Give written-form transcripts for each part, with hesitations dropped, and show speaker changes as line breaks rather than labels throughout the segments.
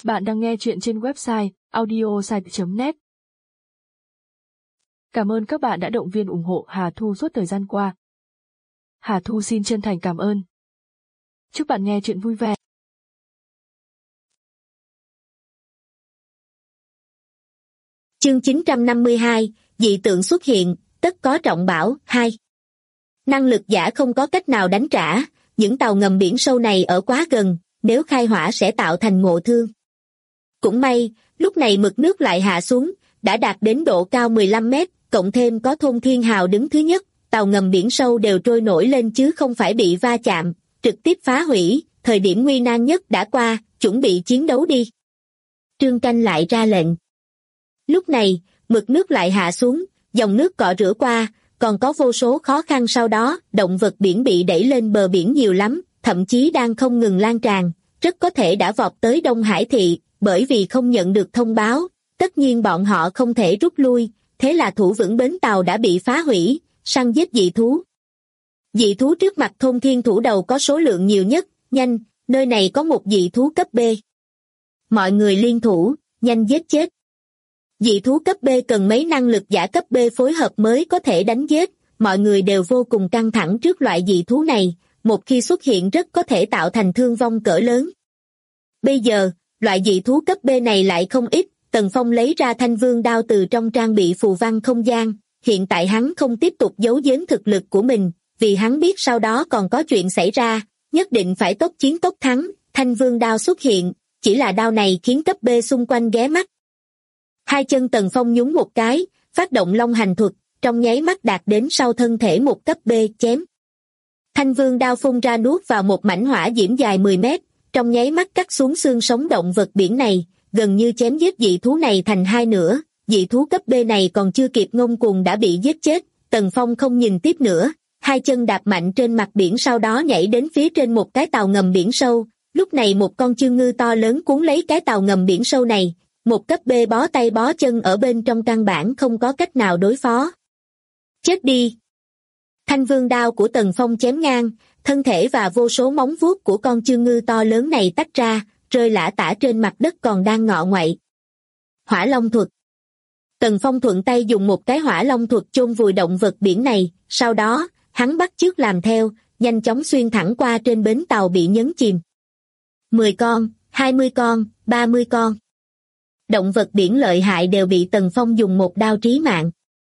Bạn đang nghe chuyện trên website audiosite.net. Cảm ơn các bạn đã động viên ủng hộ Hà Thu suốt thời gian qua. Hà Thu xin chân thành cảm ơn. Chúc bạn nghe chuyện vui vẻ.
Chương 952, dị tượng xuất hiện, tất có trọng bảo. 2. Năng lực giả không có cách nào đánh trả, những tàu ngầm biển sâu này ở quá gần, nếu khai hỏa sẽ tạo thành ngộ thương. Cũng may, lúc này mực nước lại hạ xuống, đã đạt đến độ cao 15 mét, cộng thêm có thôn Thiên Hào đứng thứ nhất, tàu ngầm biển sâu đều trôi nổi lên chứ không phải bị va chạm, trực tiếp phá hủy, thời điểm nguy nan nhất đã qua, chuẩn bị chiến đấu đi. Trương Canh lại ra lệnh. Lúc này, mực nước lại hạ xuống, dòng nước cọ rửa qua, còn có vô số khó khăn sau đó, động vật biển bị đẩy lên bờ biển nhiều lắm, thậm chí đang không ngừng lan tràn, rất có thể đã vọt tới Đông Hải thị, bởi vì không nhận được thông báo, tất nhiên bọn họ không thể rút lui, thế là thủ vững bến tàu đã bị phá hủy, săn giết dị thú. Dị thú trước mặt thôn Thiên Thủ đầu có số lượng nhiều nhất, nhanh, nơi này có một dị thú cấp B. Mọi người liên thủ, nhanh giết chết. Dị thú cấp B cần mấy năng lực giả cấp B phối hợp mới có thể đánh giết, mọi người đều vô cùng căng thẳng trước loại dị thú này, một khi xuất hiện rất có thể tạo thành thương vong cỡ lớn. Bây giờ, loại dị thú cấp B này lại không ít, Tần Phong lấy ra thanh vương đao từ trong trang bị phù văn không gian, hiện tại hắn không tiếp tục giấu giếm thực lực của mình, vì hắn biết sau đó còn có chuyện xảy ra, nhất định phải tốc chiến tốc thắng, thanh vương đao xuất hiện, chỉ là đao này khiến cấp B xung quanh ghé mắt. Hai chân Tần Phong nhún một cái, phát động long hành thuật, trong nháy mắt đạt đến sau thân thể một cấp B chém. Thanh vương đao phun ra nuốt vào một mảnh hỏa diễm dài 10 mét, trong nháy mắt cắt xuống xương sống động vật biển này, gần như chém giết dị thú này thành hai nửa, dị thú cấp B này còn chưa kịp ngông cuồng đã bị giết chết, Tần Phong không nhìn tiếp nữa, hai chân đạp mạnh trên mặt biển sau đó nhảy đến phía trên một cái tàu ngầm biển sâu, lúc này một con chương ngư to lớn cuốn lấy cái tàu ngầm biển sâu này, một cấp B bó tay bó chân ở bên trong căn bản không có cách nào đối phó. Chết đi! Thanh vương đao của Tần Phong chém ngang, thân thể và vô số móng vuốt của con chương ngư to lớn này tách ra, rơi lả tả trên mặt đất còn đang ngọ nguậy. Hỏa long thuật. Tần Phong thuận tay dùng một cái hỏa long thuật chôn vùi động vật biển này, sau đó, hắn bắt chước làm theo, nhanh chóng xuyên thẳng qua trên bến tàu bị nhấn chìm. 10 con, 20 con, 30 con. Động vật biển lợi hại đều bị Tần Phong dùng một đao trí mạng.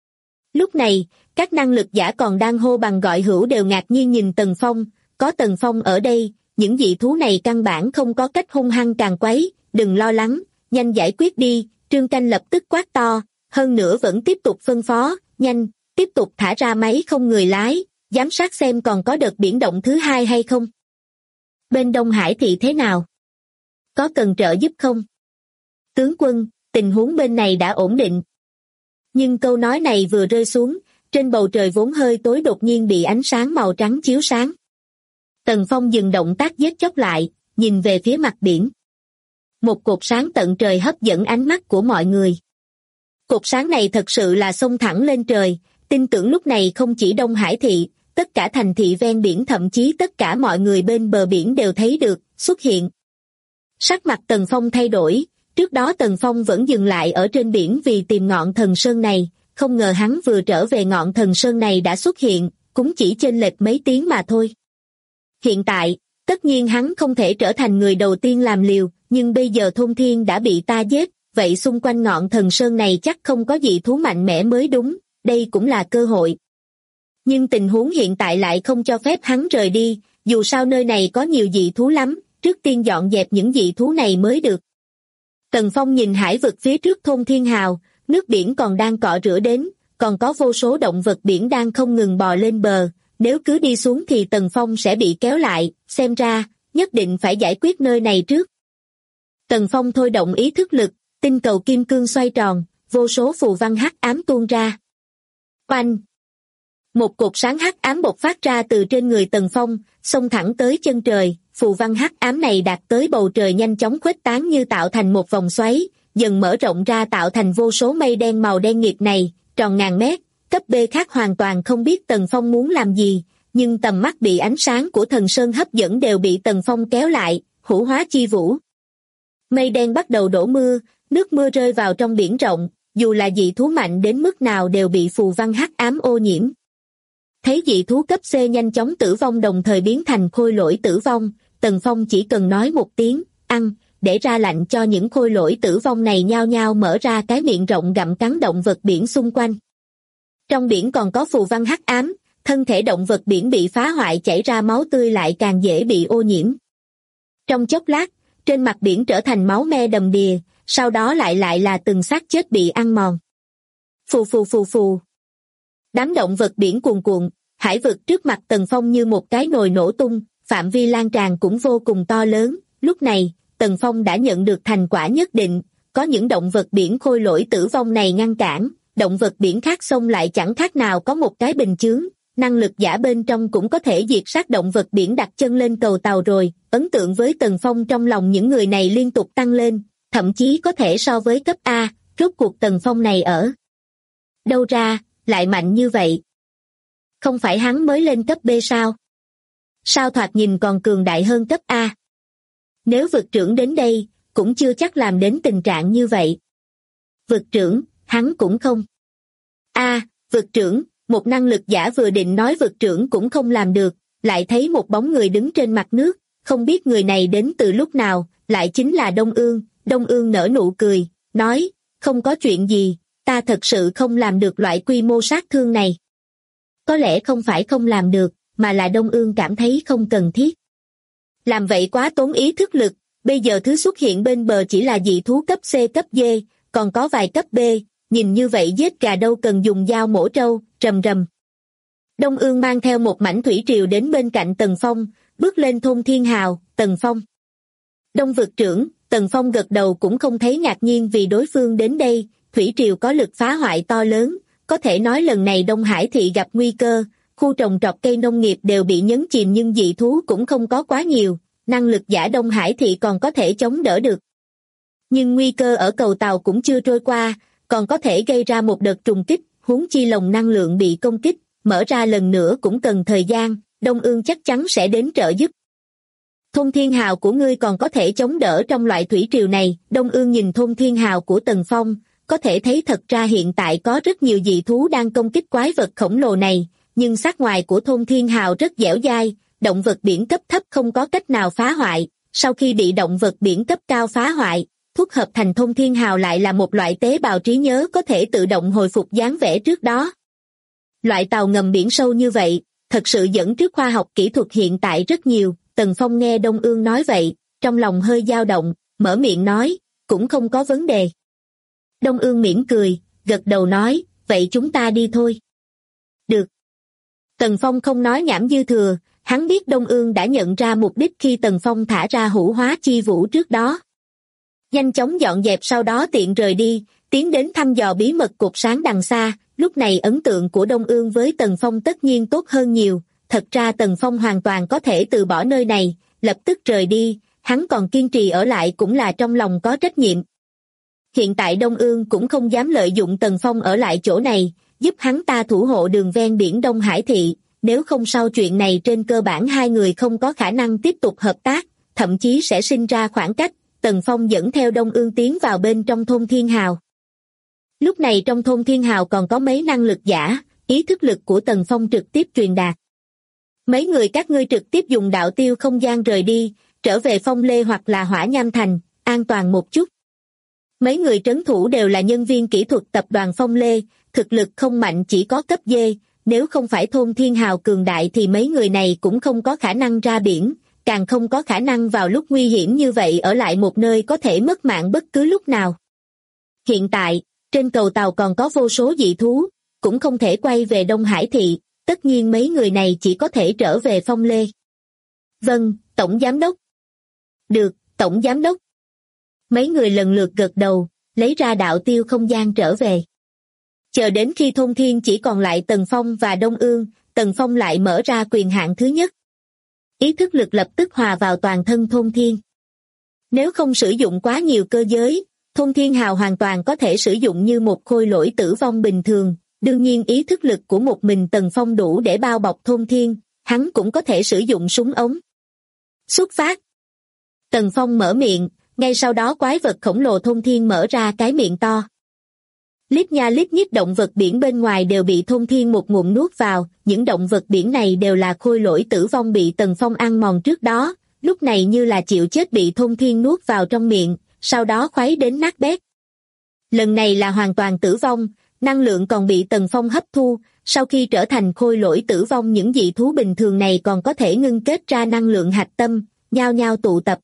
Lúc này, các năng lực giả còn đang hô bằng gọi hữu đều ngạc nhiên nhìn Tần Phong, có Tần Phong ở đây, những dị thú này căn bản không có cách hung hăng càng quấy, đừng lo lắng, nhanh giải quyết đi, Trương Canh lập tức quát to, hơn nữa vẫn tiếp tục phân phó, nhanh, tiếp tục thả ra máy không người lái, giám sát xem còn có đợt biển động thứ hai hay không. Bên Đông Hải thị thế nào? Có cần trợ giúp không? Tướng quân, tình huống bên này đã ổn định. Nhưng câu nói này vừa rơi xuống, trên bầu trời vốn hơi tối đột nhiên bị ánh sáng màu trắng chiếu sáng. Tần Phong dừng động tác giết chóc lại, nhìn về phía mặt biển. Một cột sáng tận trời hấp dẫn ánh mắt của mọi người. Cột sáng này thật sự là xông thẳng lên trời, tin tưởng lúc này không chỉ Đông Hải thị, tất cả thành thị ven biển thậm chí tất cả mọi người bên bờ biển đều thấy được, xuất hiện. Sắc mặt Tần Phong thay đổi, trước đó Tần Phong vẫn dừng lại ở trên biển vì tìm ngọn thần sơn này, không ngờ hắn vừa trở về ngọn thần sơn này đã xuất hiện, cũng chỉ chênh lệch mấy tiếng mà thôi. Hiện tại, tất nhiên hắn không thể trở thành người đầu tiên làm liều, nhưng bây giờ thôn thiên đã bị ta giết, vậy xung quanh ngọn thần sơn này chắc không có dị thú mạnh mẽ mới đúng, đây cũng là cơ hội. Nhưng tình huống hiện tại lại không cho phép hắn rời đi, dù sao nơi này có nhiều dị thú lắm, trước tiên dọn dẹp những dị thú này mới được. Tần Phong nhìn hải vực phía trước thôn Thiên Hào, nước biển còn đang cọ rửa đến, còn có vô số động vật biển đang không ngừng bò lên bờ, nếu cứ đi xuống thì Tần Phong sẽ bị kéo lại, xem ra, nhất định phải giải quyết nơi này trước. Tần Phong thôi động ý thức lực, tinh cầu kim cương xoay tròn, vô số phù văn hắc ám tuôn ra. Oanh! Một cột sáng hắc ám bộc phát ra từ trên người Tần Phong, xông thẳng tới chân trời, phù văn hắc ám này đạt tới bầu trời nhanh chóng khuếch tán như tạo thành một vòng xoáy, dần mở rộng ra tạo thành vô số mây đen màu đen nghịt này, tròn ngàn mét, cấp B khác hoàn toàn không biết Tần Phong muốn làm gì, nhưng tầm mắt bị ánh sáng của thần sơn hấp dẫn đều bị Tần Phong kéo lại, hữu hóa chi vũ. Mây đen bắt đầu đổ mưa, nước mưa rơi vào trong biển rộng, dù là dị thú mạnh đến mức nào đều bị phù văn hắc ám ô nhiễm. Thấy dị thú cấp C nhanh chóng tử vong đồng thời biến thành khôi lỗi tử vong, Tần Phong chỉ cần nói một tiếng, ăn, để ra lệnh cho những khôi lỗi tử vong này nhao nhao mở ra cái miệng rộng gặm cắn động vật biển xung quanh. Trong biển còn có phù văn hắc ám, thân thể động vật biển bị phá hoại chảy ra máu tươi lại càng dễ bị ô nhiễm. Trong chốc lát, trên mặt biển trở thành máu me đầm đìa, sau đó lại là từng xác chết bị ăn mòn. Phù phù phù phù. Đám động vật biển cuồn cuộn, hải vực trước mặt Tần Phong như một cái nồi nổ tung, phạm vi lan tràn cũng vô cùng to lớn. Lúc này, Tần Phong đã nhận được thành quả nhất định, có những động vật biển khôi lỗi tử vong này ngăn cản, động vật biển khác xông lại chẳng khác nào có một cái bình chướng, năng lực giả bên trong cũng có thể diệt sát động vật biển đặt chân lên cầu tàu rồi. Ấn tượng với Tần Phong trong lòng những người này liên tục tăng lên, thậm chí có thể so với cấp A, rốt cuộc Tần Phong này ở đâu ra, lại mạnh như vậy. Không phải hắn mới lên cấp B sao? Sao thoạt nhìn còn cường đại hơn cấp A? Nếu vực trưởng đến đây, cũng chưa chắc làm đến tình trạng như vậy. Vực trưởng, hắn cũng không. Vực trưởng, một năng lực giả vừa định nói vực trưởng cũng không làm được, lại thấy một bóng người đứng trên mặt nước, không biết người này đến từ lúc nào, lại chính là Đông Ương. Đông Ương nở nụ cười, nói, không có chuyện gì, ta thật sự không làm được loại quy mô sát thương này. Có lẽ không phải không làm được, mà là Đông Ương cảm thấy không cần thiết. Làm vậy quá tốn ý thức lực, bây giờ thứ xuất hiện bên bờ chỉ là dị thú cấp C cấp D, còn có vài cấp B, nhìn như vậy giết gà đâu cần dùng dao mổ trâu, rầm rầm. Đông Ương mang theo một mảnh thủy triều đến bên cạnh Tần Phong, bước lên thôn Thiên Hào. Tần Phong. Đông vực trưởng, Tần Phong gật đầu cũng không thấy ngạc nhiên vì đối phương đến đây, thủy triều có lực phá hoại to lớn, có thể nói lần này Đông Hải thị gặp nguy cơ, khu trồng trọt cây nông nghiệp đều bị nhấn chìm nhưng dị thú cũng không có quá nhiều, năng lực giả Đông Hải thị còn có thể chống đỡ được. Nhưng nguy cơ ở cầu tàu cũng chưa trôi qua, còn có thể gây ra một đợt trùng kích, huống chi lồng năng lượng bị công kích, mở ra lần nữa cũng cần thời gian, Đông Ương chắc chắn sẽ đến trợ giúp. Thôn Thiên Hào của ngươi còn có thể chống đỡ trong loại thủy triều này. Đông Ương nhìn thôn Thiên Hào của Tần Phong, có thể thấy thật ra hiện tại có rất nhiều dị thú đang công kích quái vật khổng lồ này, nhưng sắc ngoài của thôn Thiên Hào rất dẻo dai, động vật biển cấp thấp không có cách nào phá hoại, sau khi bị động vật biển cấp cao phá hoại, thuốc hợp thành thôn Thiên Hào lại là một loại tế bào trí nhớ có thể tự động hồi phục dáng vẻ trước đó. Loại tàu ngầm biển sâu như vậy, thật sự dẫn trước khoa học kỹ thuật hiện tại rất nhiều. Tần Phong nghe Đông Ương nói vậy, trong lòng hơi dao động, mở miệng nói, cũng không có vấn đề. Đông Ương mỉm cười, gật đầu nói, vậy chúng ta đi thôi. Được. Tần Phong không nói nhảm dư thừa, hắn biết Đông Ương đã nhận ra mục đích khi Tần Phong thả ra hữu hóa chi vũ trước đó. Nhanh chóng dọn dẹp sau đó tiện rời đi, tiến đến thăm dò bí mật cột sáng đằng xa. Lúc này ấn tượng của Đông Ương với Tần Phong tất nhiên tốt hơn nhiều. Thật ra Tần Phong hoàn toàn có thể từ bỏ nơi này, lập tức rời đi, hắn còn kiên trì ở lại cũng là trong lòng có trách nhiệm. Hiện tại Đông Ương cũng không dám lợi dụng Tần Phong ở lại chỗ này, giúp hắn ta thủ hộ đường ven biển Đông Hải thị, nếu không sau chuyện này trên cơ bản hai người không có khả năng tiếp tục hợp tác, thậm chí sẽ sinh ra khoảng cách. Tần Phong dẫn theo Đông Ương tiến vào bên trong thôn Thiên Hào. Lúc này trong thôn Thiên Hào còn có mấy năng lực giả, ý thức lực của Tần Phong trực tiếp truyền đạt. Mấy người các ngươi trực tiếp dùng đạo tiêu không gian rời đi, trở về Phong Lê hoặc là Hỏa Nham Thành, an toàn một chút. Mấy người trấn thủ đều là nhân viên kỹ thuật tập đoàn Phong Lê, thực lực không mạnh chỉ có cấp D, nếu không phải thôn Thiên Hào cường đại thì mấy người này cũng không có khả năng ra biển, càng không có khả năng vào lúc nguy hiểm như vậy ở lại một nơi có thể mất mạng bất cứ lúc nào. Hiện tại, trên cầu tàu còn có vô số dị thú, cũng không thể quay về Đông Hải thị, tất nhiên mấy người này chỉ có thể trở về Phong Lê. Vâng, Tổng Giám đốc. Được, Tổng Giám đốc. Mấy người lần lượt gật đầu, lấy ra đạo tiêu không gian trở về. Chờ đến khi thôn Thiên chỉ còn lại Tần Phong và Đông Ương, Tần Phong lại mở ra quyền hạn thứ nhất. Ý thức lực lập tức hòa vào toàn thân thôn Thiên. Nếu không sử dụng quá nhiều cơ giới, thôn Thiên Hào hoàn toàn có thể sử dụng như một khôi lỗi tử vong bình thường. Đương nhiên ý thức lực của một mình Tần Phong đủ để bao bọc thôn Thiên, hắn cũng có thể sử dụng súng ống. Xuất phát. Tần Phong mở miệng, ngay sau đó quái vật khổng lồ thôn thiên mở ra cái miệng to. Lít nha lít nhít động vật biển bên ngoài đều bị thôn thiên một ngụm nuốt vào, những động vật biển này đều là khôi lỗi tử vong bị Tần Phong ăn mòn trước đó, lúc này như là chịu chết bị thôn thiên nuốt vào trong miệng, sau đó khuấy đến nát bét. Lần này là hoàn toàn tử vong, năng lượng còn bị Tần Phong hấp thu, sau khi trở thành khôi lỗi tử vong những dị thú bình thường này còn có thể ngưng kết ra năng lượng hạch tâm, nhao nhao tụ tập.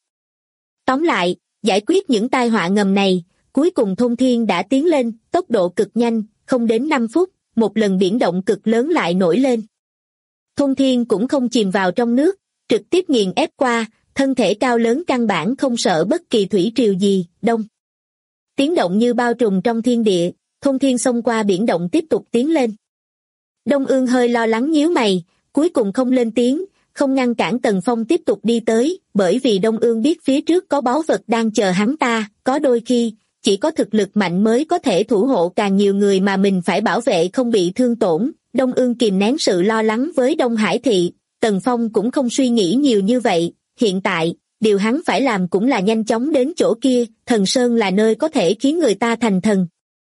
Tóm lại, giải quyết những tai họa ngầm này, cuối cùng thôn thiên đã tiến lên, tốc độ cực nhanh, không đến 5 phút, một lần biển động cực lớn lại nổi lên. Thôn thiên cũng không chìm vào trong nước, trực tiếp nghiền ép qua, thân thể cao lớn căn bản không sợ bất kỳ thủy triều gì, đông. Tiếng động như bao trùm trong thiên địa, thôn thiên xông qua biển động tiếp tục tiến lên. Đông Ương hơi lo lắng nhíu mày, cuối cùng không lên tiếng, không ngăn cản Tần Phong tiếp tục đi tới, bởi vì Đông Ương biết phía trước có báu vật đang chờ hắn ta, có đôi khi, chỉ có thực lực mạnh mới có thể thủ hộ càng nhiều người mà mình phải bảo vệ không bị thương tổn. Đông Ương kìm nén sự lo lắng với Đông Hải Thị, Tần Phong cũng không suy nghĩ nhiều như vậy, hiện tại, điều hắn phải làm cũng là nhanh chóng đến chỗ kia, Thần Sơn là nơi có thể khiến người ta thành thần.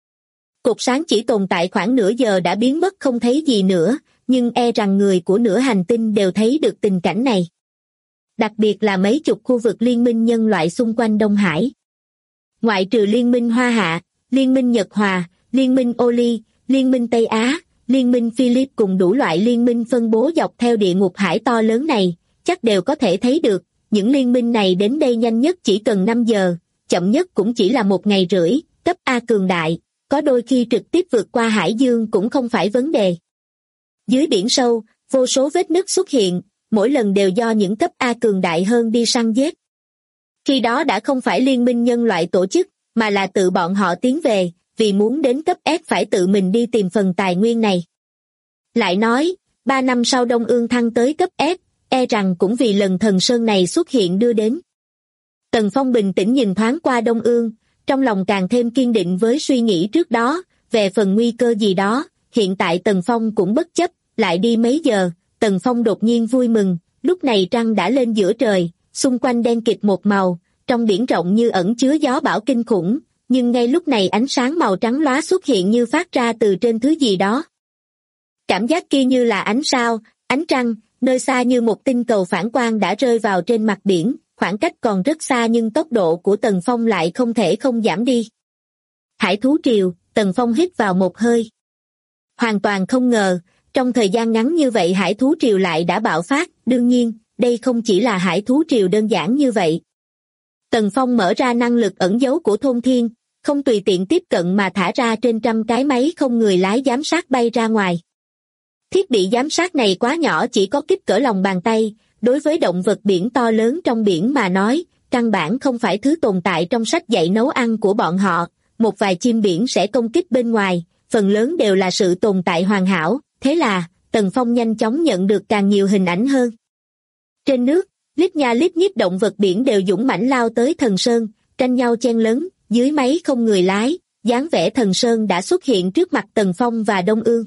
Cột sáng chỉ tồn tại khoảng nửa giờ đã biến mất không thấy gì nữa, nhưng e rằng người của nửa hành tinh đều thấy được tình cảnh này. Đặc biệt là mấy chục khu vực liên minh nhân loại xung quanh Đông Hải. Ngoại trừ liên minh Hoa Hạ, liên minh Nhật Hòa, liên minh Oli, liên minh Tây Á, liên minh Philip cùng đủ loại liên minh phân bố dọc theo địa ngục hải to lớn này, chắc đều có thể thấy được, những liên minh này đến đây nhanh nhất chỉ cần 5 giờ, chậm nhất cũng chỉ là 1 ngày rưỡi, cấp A cường đại, có đôi khi trực tiếp vượt qua hải dương cũng không phải vấn đề. Dưới biển sâu, vô số vết nứt xuất hiện, mỗi lần đều do những cấp A cường đại hơn đi săn giết. Khi đó đã không phải liên minh nhân loại tổ chức, mà là tự bọn họ tiến về, vì muốn đến cấp S phải tự mình đi tìm phần tài nguyên này. Lại nói, 3 năm sau Đông Ương thăng tới cấp S, e rằng cũng vì lần Thần Sơn này xuất hiện đưa đến. Tần Phong bình tĩnh nhìn thoáng qua Đông Ương, trong lòng càng thêm kiên định với suy nghĩ trước đó, về phần nguy cơ gì đó, hiện tại Tần Phong cũng bất chấp, lại đi mấy giờ, Tần Phong đột nhiên vui mừng, lúc này trăng đã lên giữa trời, xung quanh đen kịt một màu, trong biển rộng như ẩn chứa gió bão kinh khủng, nhưng ngay lúc này ánh sáng màu trắng lóa xuất hiện như phát ra từ trên thứ gì đó. Cảm giác kia như là ánh sao, ánh trăng, nơi xa như một tinh cầu phản quang đã rơi vào trên mặt biển, khoảng cách còn rất xa nhưng tốc độ của Tần Phong lại không thể không giảm đi. Hải thú triều, Tần Phong hít vào một hơi. Hoàn toàn không ngờ, trong thời gian ngắn như vậy hải thú triều lại đã bạo phát, đương nhiên, đây không chỉ là hải thú triều đơn giản như vậy. Tần Phong mở ra năng lực ẩn giấu của thôn thiên, không tùy tiện tiếp cận mà thả ra trên trăm cái máy không người lái giám sát bay ra ngoài. Thiết bị giám sát này quá nhỏ chỉ có kích cỡ lòng bàn tay, đối với động vật biển to lớn trong biển mà nói, căn bản không phải thứ tồn tại trong sách dạy nấu ăn của bọn họ, một vài chim biển sẽ công kích bên ngoài, phần lớn đều là sự tồn tại hoàn hảo, thế là, Tần Phong nhanh chóng nhận được càng nhiều hình ảnh hơn. Trên nước, lít nha lít nhít động vật biển đều dũng mãnh lao tới Thần Sơn, tranh nhau chen lấn, dưới máy không người lái, dáng vẻ Thần Sơn đã xuất hiện trước mặt Tần Phong và Đông Ương.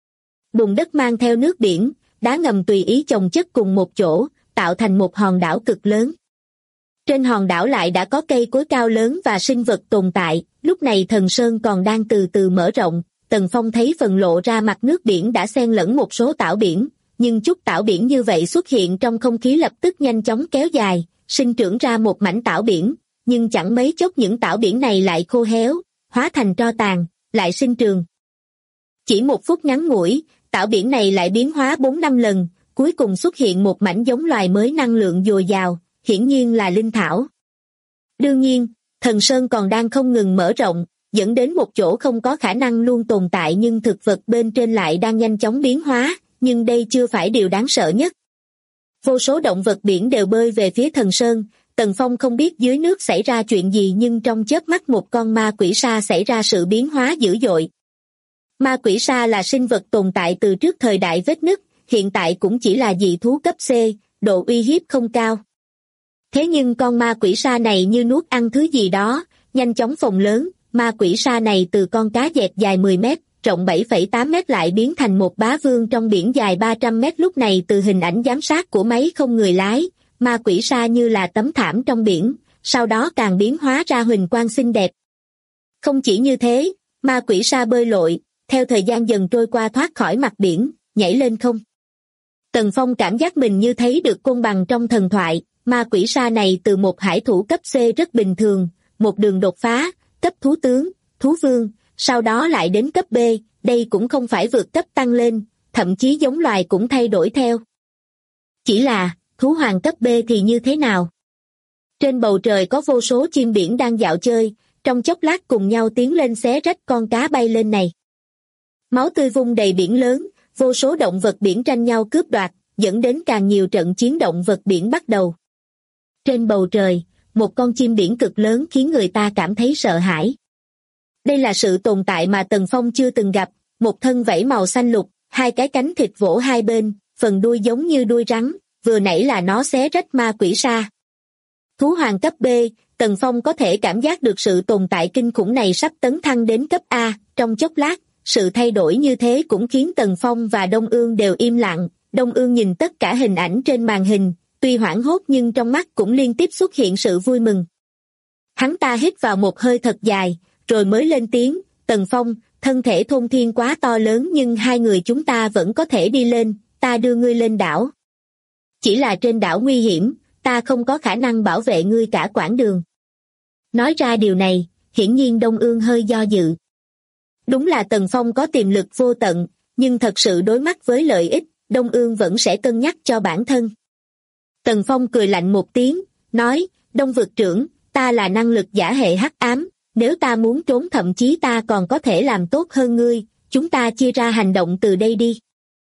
Bùn đất mang theo nước biển, đá ngầm tùy ý chồng chất cùng một chỗ, tạo thành một hòn đảo cực lớn. Trên hòn đảo lại đã có cây cối cao lớn và sinh vật tồn tại, lúc này Thần Sơn còn đang từ từ mở rộng, Tần Phong thấy phần lộ ra mặt nước biển đã xen lẫn một số tảo biển, nhưng chút tảo biển như vậy xuất hiện trong không khí lập tức nhanh chóng kéo dài, sinh trưởng ra một mảnh tảo biển, nhưng chẳng mấy chốc những tảo biển này lại khô héo, hóa thành tro tàn, lại sinh trường. Chỉ 1 phút ngắn ngủi, tảo biển này lại biến hóa 4-5 lần, cuối cùng xuất hiện một mảnh giống loài mới năng lượng dồi dào, hiển nhiên là linh thảo. Đương nhiên, Thần Sơn còn đang không ngừng mở rộng, dẫn đến một chỗ không có khả năng luôn tồn tại nhưng thực vật bên trên lại đang nhanh chóng biến hóa, nhưng đây chưa phải điều đáng sợ nhất. Vô số động vật biển đều bơi về phía Thần Sơn, Tần Phong không biết dưới nước xảy ra chuyện gì nhưng trong chớp mắt một con ma quỷ sa xảy ra sự biến hóa dữ dội. Ma quỷ sa là sinh vật tồn tại từ trước thời đại vết nứt, hiện tại cũng chỉ là dị thú cấp C, độ uy hiếp không cao. Thế nhưng con ma quỷ sa này như nuốt ăn thứ gì đó, nhanh chóng phồng lớn, ma quỷ sa này từ con cá dẹt dài 10 mét, rộng 7,8 mét lại biến thành một bá vương trong biển dài 300 mét. Lúc này từ hình ảnh giám sát của máy không người lái, ma quỷ sa như là tấm thảm trong biển, sau đó càng biến hóa ra huỳnh quang xinh đẹp. Không chỉ như thế, ma quỷ sa bơi lội, theo thời gian dần trôi qua thoát khỏi mặt biển, nhảy lên không. Tần Phong cảm giác mình như thấy được côn bằng trong thần thoại, ma quỷ sa này từ một hải thủ cấp C rất bình thường, một đường đột phá, cấp thú tướng, thú vương, sau đó lại đến cấp B, đây cũng không phải vượt cấp tăng lên, thậm chí giống loài cũng thay đổi theo. Chỉ là, thú hoàng cấp B thì như thế nào? Trên bầu trời có vô số chim biển đang dạo chơi, trong chốc lát cùng nhau tiến lên xé rách con cá bay lên này. Máu tươi vung đầy biển lớn, vô số động vật biển tranh nhau cướp đoạt, dẫn đến càng nhiều trận chiến động vật biển bắt đầu. Trên bầu trời, một con chim biển cực lớn khiến người ta cảm thấy sợ hãi. Đây là sự tồn tại mà Tần Phong chưa từng gặp, một thân vảy màu xanh lục, hai cái cánh thịt vỗ hai bên, phần đuôi giống như đuôi rắn, vừa nãy là nó xé rách ma quỷ sa. Thú hoàng cấp B, Tần Phong có thể cảm giác được sự tồn tại kinh khủng này sắp tấn thăng đến cấp A, trong chốc lát, sự thay đổi như thế cũng khiến Tần Phong và Đông Ương đều im lặng. Đông Ương nhìn tất cả hình ảnh trên màn hình, tuy hoảng hốt nhưng trong mắt cũng liên tiếp xuất hiện sự vui mừng. Hắn ta hít vào một hơi thật dài, rồi mới lên tiếng, Tần Phong, thân thể thôn thiên quá to lớn nhưng hai người chúng ta vẫn có thể đi lên, ta đưa ngươi lên đảo. Chỉ là trên đảo nguy hiểm, ta không có khả năng bảo vệ ngươi cả quãng đường. Nói ra điều này, hiển nhiên Đông Ương hơi do dự. Đúng là Tần Phong có tiềm lực vô tận, nhưng thật sự đối mặt với lợi ích, Đông Ương vẫn sẽ cân nhắc cho bản thân. Tần Phong cười lạnh một tiếng, nói, Đông vực trưởng, ta là năng lực giả hệ hắc ám, nếu ta muốn trốn thậm chí ta còn có thể làm tốt hơn ngươi, chúng ta chia ra hành động từ đây đi.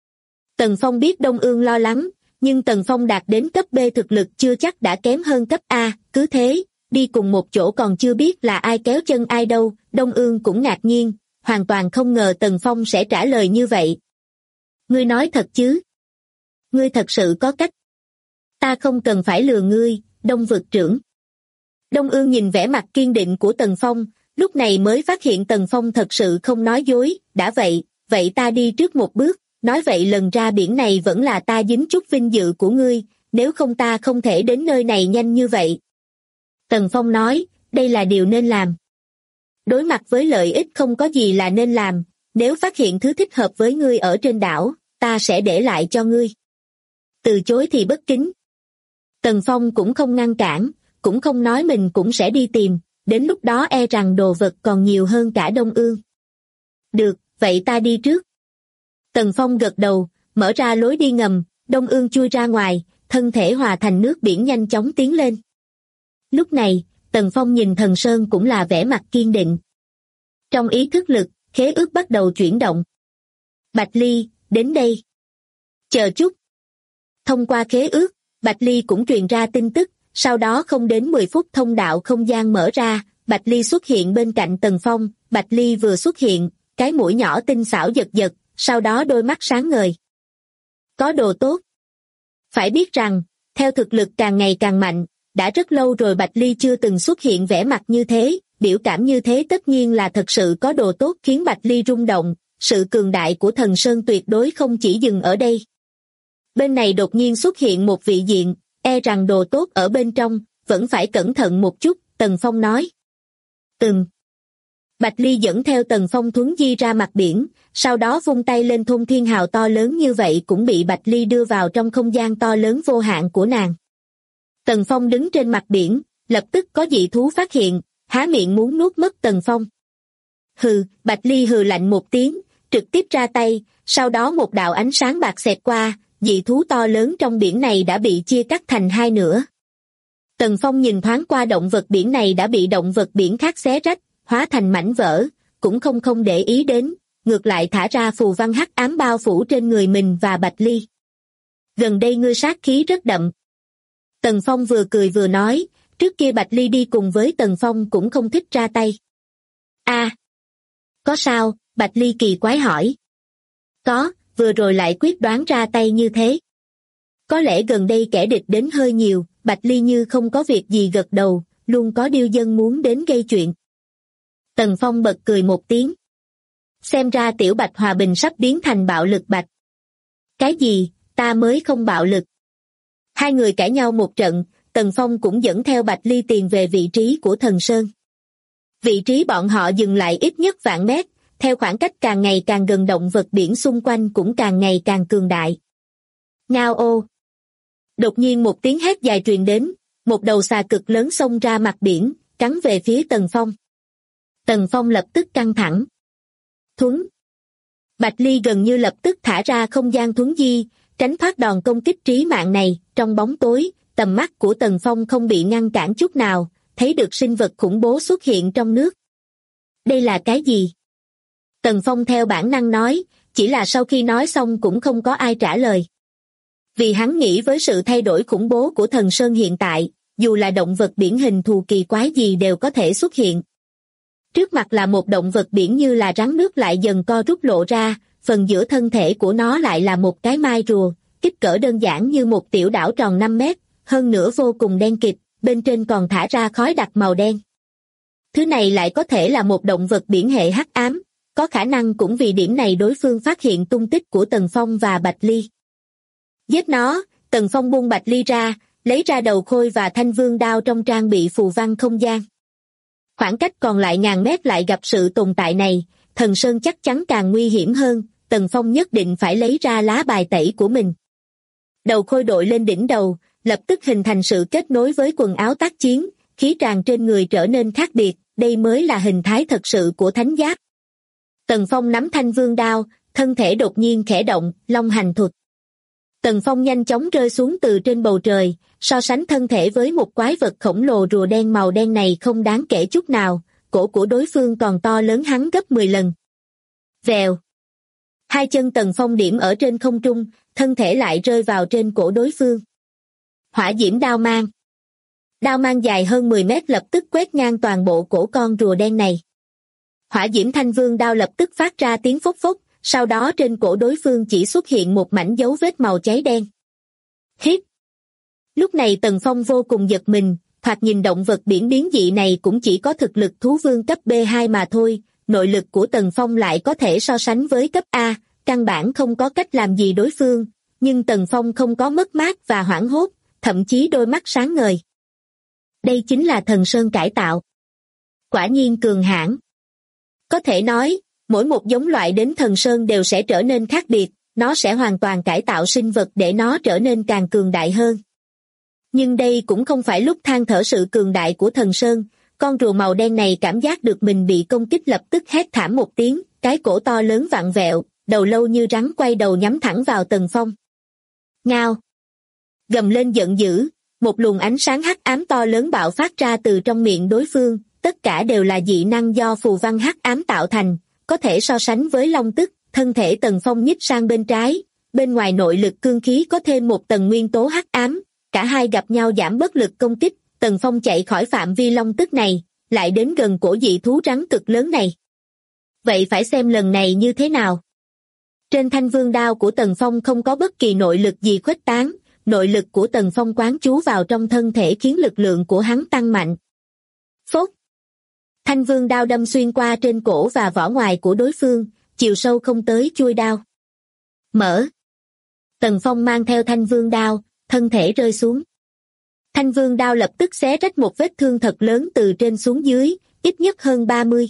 Tần Phong biết Đông Ương lo lắng, nhưng Tần Phong đạt đến cấp B thực lực chưa chắc đã kém hơn cấp A, cứ thế, đi cùng một chỗ còn chưa biết là ai kéo chân ai đâu, Đông Ương cũng ngạc nhiên, hoàn toàn không ngờ Tần Phong sẽ trả lời như vậy. Ngươi nói thật chứ? Ngươi thật sự có cách? Ta không cần phải lừa ngươi, Đông vực trưởng. Đông Ương nhìn vẻ mặt kiên định của Tần Phong, lúc này mới phát hiện Tần Phong thật sự không nói dối, đã vậy ta đi trước một bước, nói vậy lần ra biển này vẫn là ta dính chút vinh dự của ngươi, nếu không ta không thể đến nơi này nhanh như vậy. Tần Phong nói, đây là điều nên làm. Đối mặt với lợi ích không có gì là nên làm, nếu phát hiện thứ thích hợp với ngươi ở trên đảo, ta sẽ để lại cho ngươi. Từ chối thì bất kính. Tần Phong cũng không ngăn cản, cũng không nói mình cũng sẽ đi tìm, đến lúc đó e rằng đồ vật còn nhiều hơn cả Đông Ương. Được, vậy ta đi trước. Tần Phong gật đầu, mở ra lối đi ngầm, Đông Ương chui ra ngoài, thân thể hòa thành nước biển nhanh chóng tiến lên. Lúc này, Tần Phong nhìn Thần Sơn cũng là vẻ mặt kiên định. Trong ý thức lực, khế ước bắt đầu chuyển động. Bạch Ly, đến đây. Chờ chút. Thông qua khế ước, Bạch Ly cũng truyền ra tin tức, sau đó không đến 10 phút thông đạo không gian mở ra, Bạch Ly xuất hiện bên cạnh Tần Phong, Bạch Ly vừa xuất hiện, cái mũi nhỏ tinh xảo giật giật, sau đó đôi mắt sáng ngời. Có đồ tốt. Phải biết rằng, theo thực lực càng ngày càng mạnh, đã rất lâu rồi Bạch Ly chưa từng xuất hiện vẻ mặt như thế, biểu cảm như thế tất nhiên là thật sự có đồ tốt khiến Bạch Ly rung động, sự cường đại của Thần Sơn tuyệt đối không chỉ dừng ở đây. Bên này đột nhiên xuất hiện một vị diện, e rằng đồ tốt ở bên trong, vẫn phải cẩn thận một chút, Tần Phong nói. Bạch Ly dẫn theo Tần Phong thuấn di ra mặt biển, sau đó vung tay lên thôn thiên hào to lớn như vậy cũng bị Bạch Ly đưa vào trong không gian to lớn vô hạn của nàng. Tần Phong đứng trên mặt biển, lập tức có dị thú phát hiện, há miệng muốn nuốt mất Tần Phong. Hừ, Bạch Ly hừ lạnh một tiếng, trực tiếp ra tay, sau đó một đạo ánh sáng bạc xẹt qua, dị thú to lớn trong biển này đã bị chia cắt thành hai nửa. Tần Phong nhìn thoáng qua động vật biển này đã bị động vật biển khác xé rách, hóa thành mảnh vỡ, cũng không để ý đến, ngược lại thả ra phù văn hắc ám bao phủ trên người mình và Bạch Ly. Gần đây ngươi sát khí rất đậm. Tần Phong vừa cười vừa nói, trước kia Bạch Ly đi cùng với Tần Phong cũng không thích ra tay. Có sao? Bạch Ly kỳ quái hỏi. Có, vừa rồi lại quyết đoán ra tay như thế. Có lẽ gần đây kẻ địch đến hơi nhiều, Bạch Ly như không có việc gì gật đầu, luôn có điêu dân muốn đến gây chuyện. Tần Phong bật cười một tiếng. Xem ra tiểu Bạch hòa bình sắp biến thành bạo lực Bạch. Cái gì, ta mới không bạo lực. Hai người cãi nhau một trận, Tần Phong cũng dẫn theo Bạch Ly tiền về vị trí của Thần Sơn. Vị trí bọn họ dừng lại ít nhất vạn mét, theo khoảng cách càng ngày càng gần động vật biển xung quanh cũng càng ngày càng cường đại. Ngao ô! Đột nhiên một tiếng hét dài truyền đến, một đầu xà cực lớn xông ra mặt biển, cắn về phía Tần Phong. Tần Phong lập tức căng thẳng. Thuấn! Bạch Ly gần như lập tức thả ra không gian thuấn di, tránh thoát đòn công kích trí mạng này. Trong bóng tối, tầm mắt của Tần Phong không bị ngăn cản chút nào, thấy được sinh vật khủng bố xuất hiện trong nước. Đây là cái gì? Tần Phong theo bản năng nói, chỉ là sau khi nói xong cũng không có ai trả lời. Vì hắn nghĩ với sự thay đổi khủng bố của Thần Sơn hiện tại, dù là động vật biển hình thù kỳ quái gì đều có thể xuất hiện. Trước mặt là một động vật biển như là rắn nước lại dần co rút lộ ra, phần giữa thân thể của nó lại là một cái mai rùa, kích cỡ đơn giản như một tiểu đảo tròn 5 mét, hơn nữa vô cùng đen kịt, bên trên còn thả ra khói đặc màu đen. Thứ này lại có thể là một động vật biển hệ hắc ám, có khả năng cũng vì điểm này đối phương phát hiện tung tích của Tần Phong và Bạch Ly. Giết nó, Tần Phong buông Bạch Ly ra, lấy ra đầu khôi và thanh vương đao trong trang bị phù văn không gian. Khoảng cách còn lại ngàn mét lại gặp sự tồn tại này, Thần Sơn chắc chắn càng nguy hiểm hơn, Tần Phong nhất định phải lấy ra lá bài tẩy của mình. Đầu khôi đội lên đỉnh đầu, lập tức hình thành sự kết nối với quần áo tác chiến, khí tràng trên người trở nên khác biệt, đây mới là hình thái thật sự của thánh giáp. Tần Phong nắm thanh vương đao, thân thể đột nhiên khẽ động, long hành thuật. Tần Phong nhanh chóng rơi xuống từ trên bầu trời, so sánh thân thể với một quái vật khổng lồ rùa đen màu đen này không đáng kể chút nào, cổ của đối phương còn to lớn hắn gấp 10 lần. Vèo. Hai chân Tần Phong điểm ở trên không trung, thân thể lại rơi vào trên cổ đối phương. Hỏa diễm đao mang. Đao mang dài hơn 10 mét lập tức quét ngang toàn bộ cổ con rùa đen này. Hỏa diễm thanh vương đao lập tức phát ra tiếng phốc phốc, sau đó trên cổ đối phương chỉ xuất hiện một mảnh dấu vết màu cháy đen. Hít! Lúc này Tần Phong vô cùng giật mình, thoạt nhìn động vật biển biến dị này cũng chỉ có thực lực thú vương cấp B2 mà thôi, nội lực của Tần Phong lại có thể so sánh với cấp A, căn bản không có cách làm gì đối phương, nhưng Tần Phong không có mất mát và hoảng hốt, thậm chí đôi mắt sáng ngời. Đây chính là Thần Sơn cải tạo. Quả nhiên cường hãn. Có thể nói, mỗi một giống loại đến Thần Sơn đều sẽ trở nên khác biệt, nó sẽ hoàn toàn cải tạo sinh vật để nó trở nên càng cường đại hơn. Nhưng đây cũng không phải lúc than thở sự cường đại của Thần Sơn, con rùa màu đen này cảm giác được mình bị công kích lập tức hét thảm một tiếng, cái cổ to lớn vặn vẹo, đầu lâu như rắn quay đầu nhắm thẳng vào Tần Phong. Ngao! Gầm lên giận dữ, một luồng ánh sáng hắc ám to lớn bạo phát ra từ trong miệng đối phương, tất cả đều là dị năng do phù văn hắc ám tạo thành, có thể so sánh với long tức, thân thể Tần Phong nhích sang bên trái, bên ngoài nội lực cương khí có thêm một tầng nguyên tố hắc ám, cả hai gặp nhau giảm bất lực công kích, Tần Phong chạy khỏi phạm vi long tức này, lại đến gần cổ dị thú rắn cực lớn này. Vậy phải xem lần này như thế nào. Trên thanh vương đao của Tần Phong không có bất kỳ nội lực gì khuếch tán, nội lực của Tần Phong quán trú vào trong thân thể khiến lực lượng của hắn tăng mạnh. Phốt! Thanh vương đao đâm xuyên qua trên cổ và vỏ ngoài của đối phương, chiều sâu không tới chuôi đao. Mở! Tần Phong mang theo thanh vương đao, thân thể rơi xuống. Thanh vương đao lập tức xé rách một vết thương thật lớn từ trên xuống dưới, ít nhất hơn 30.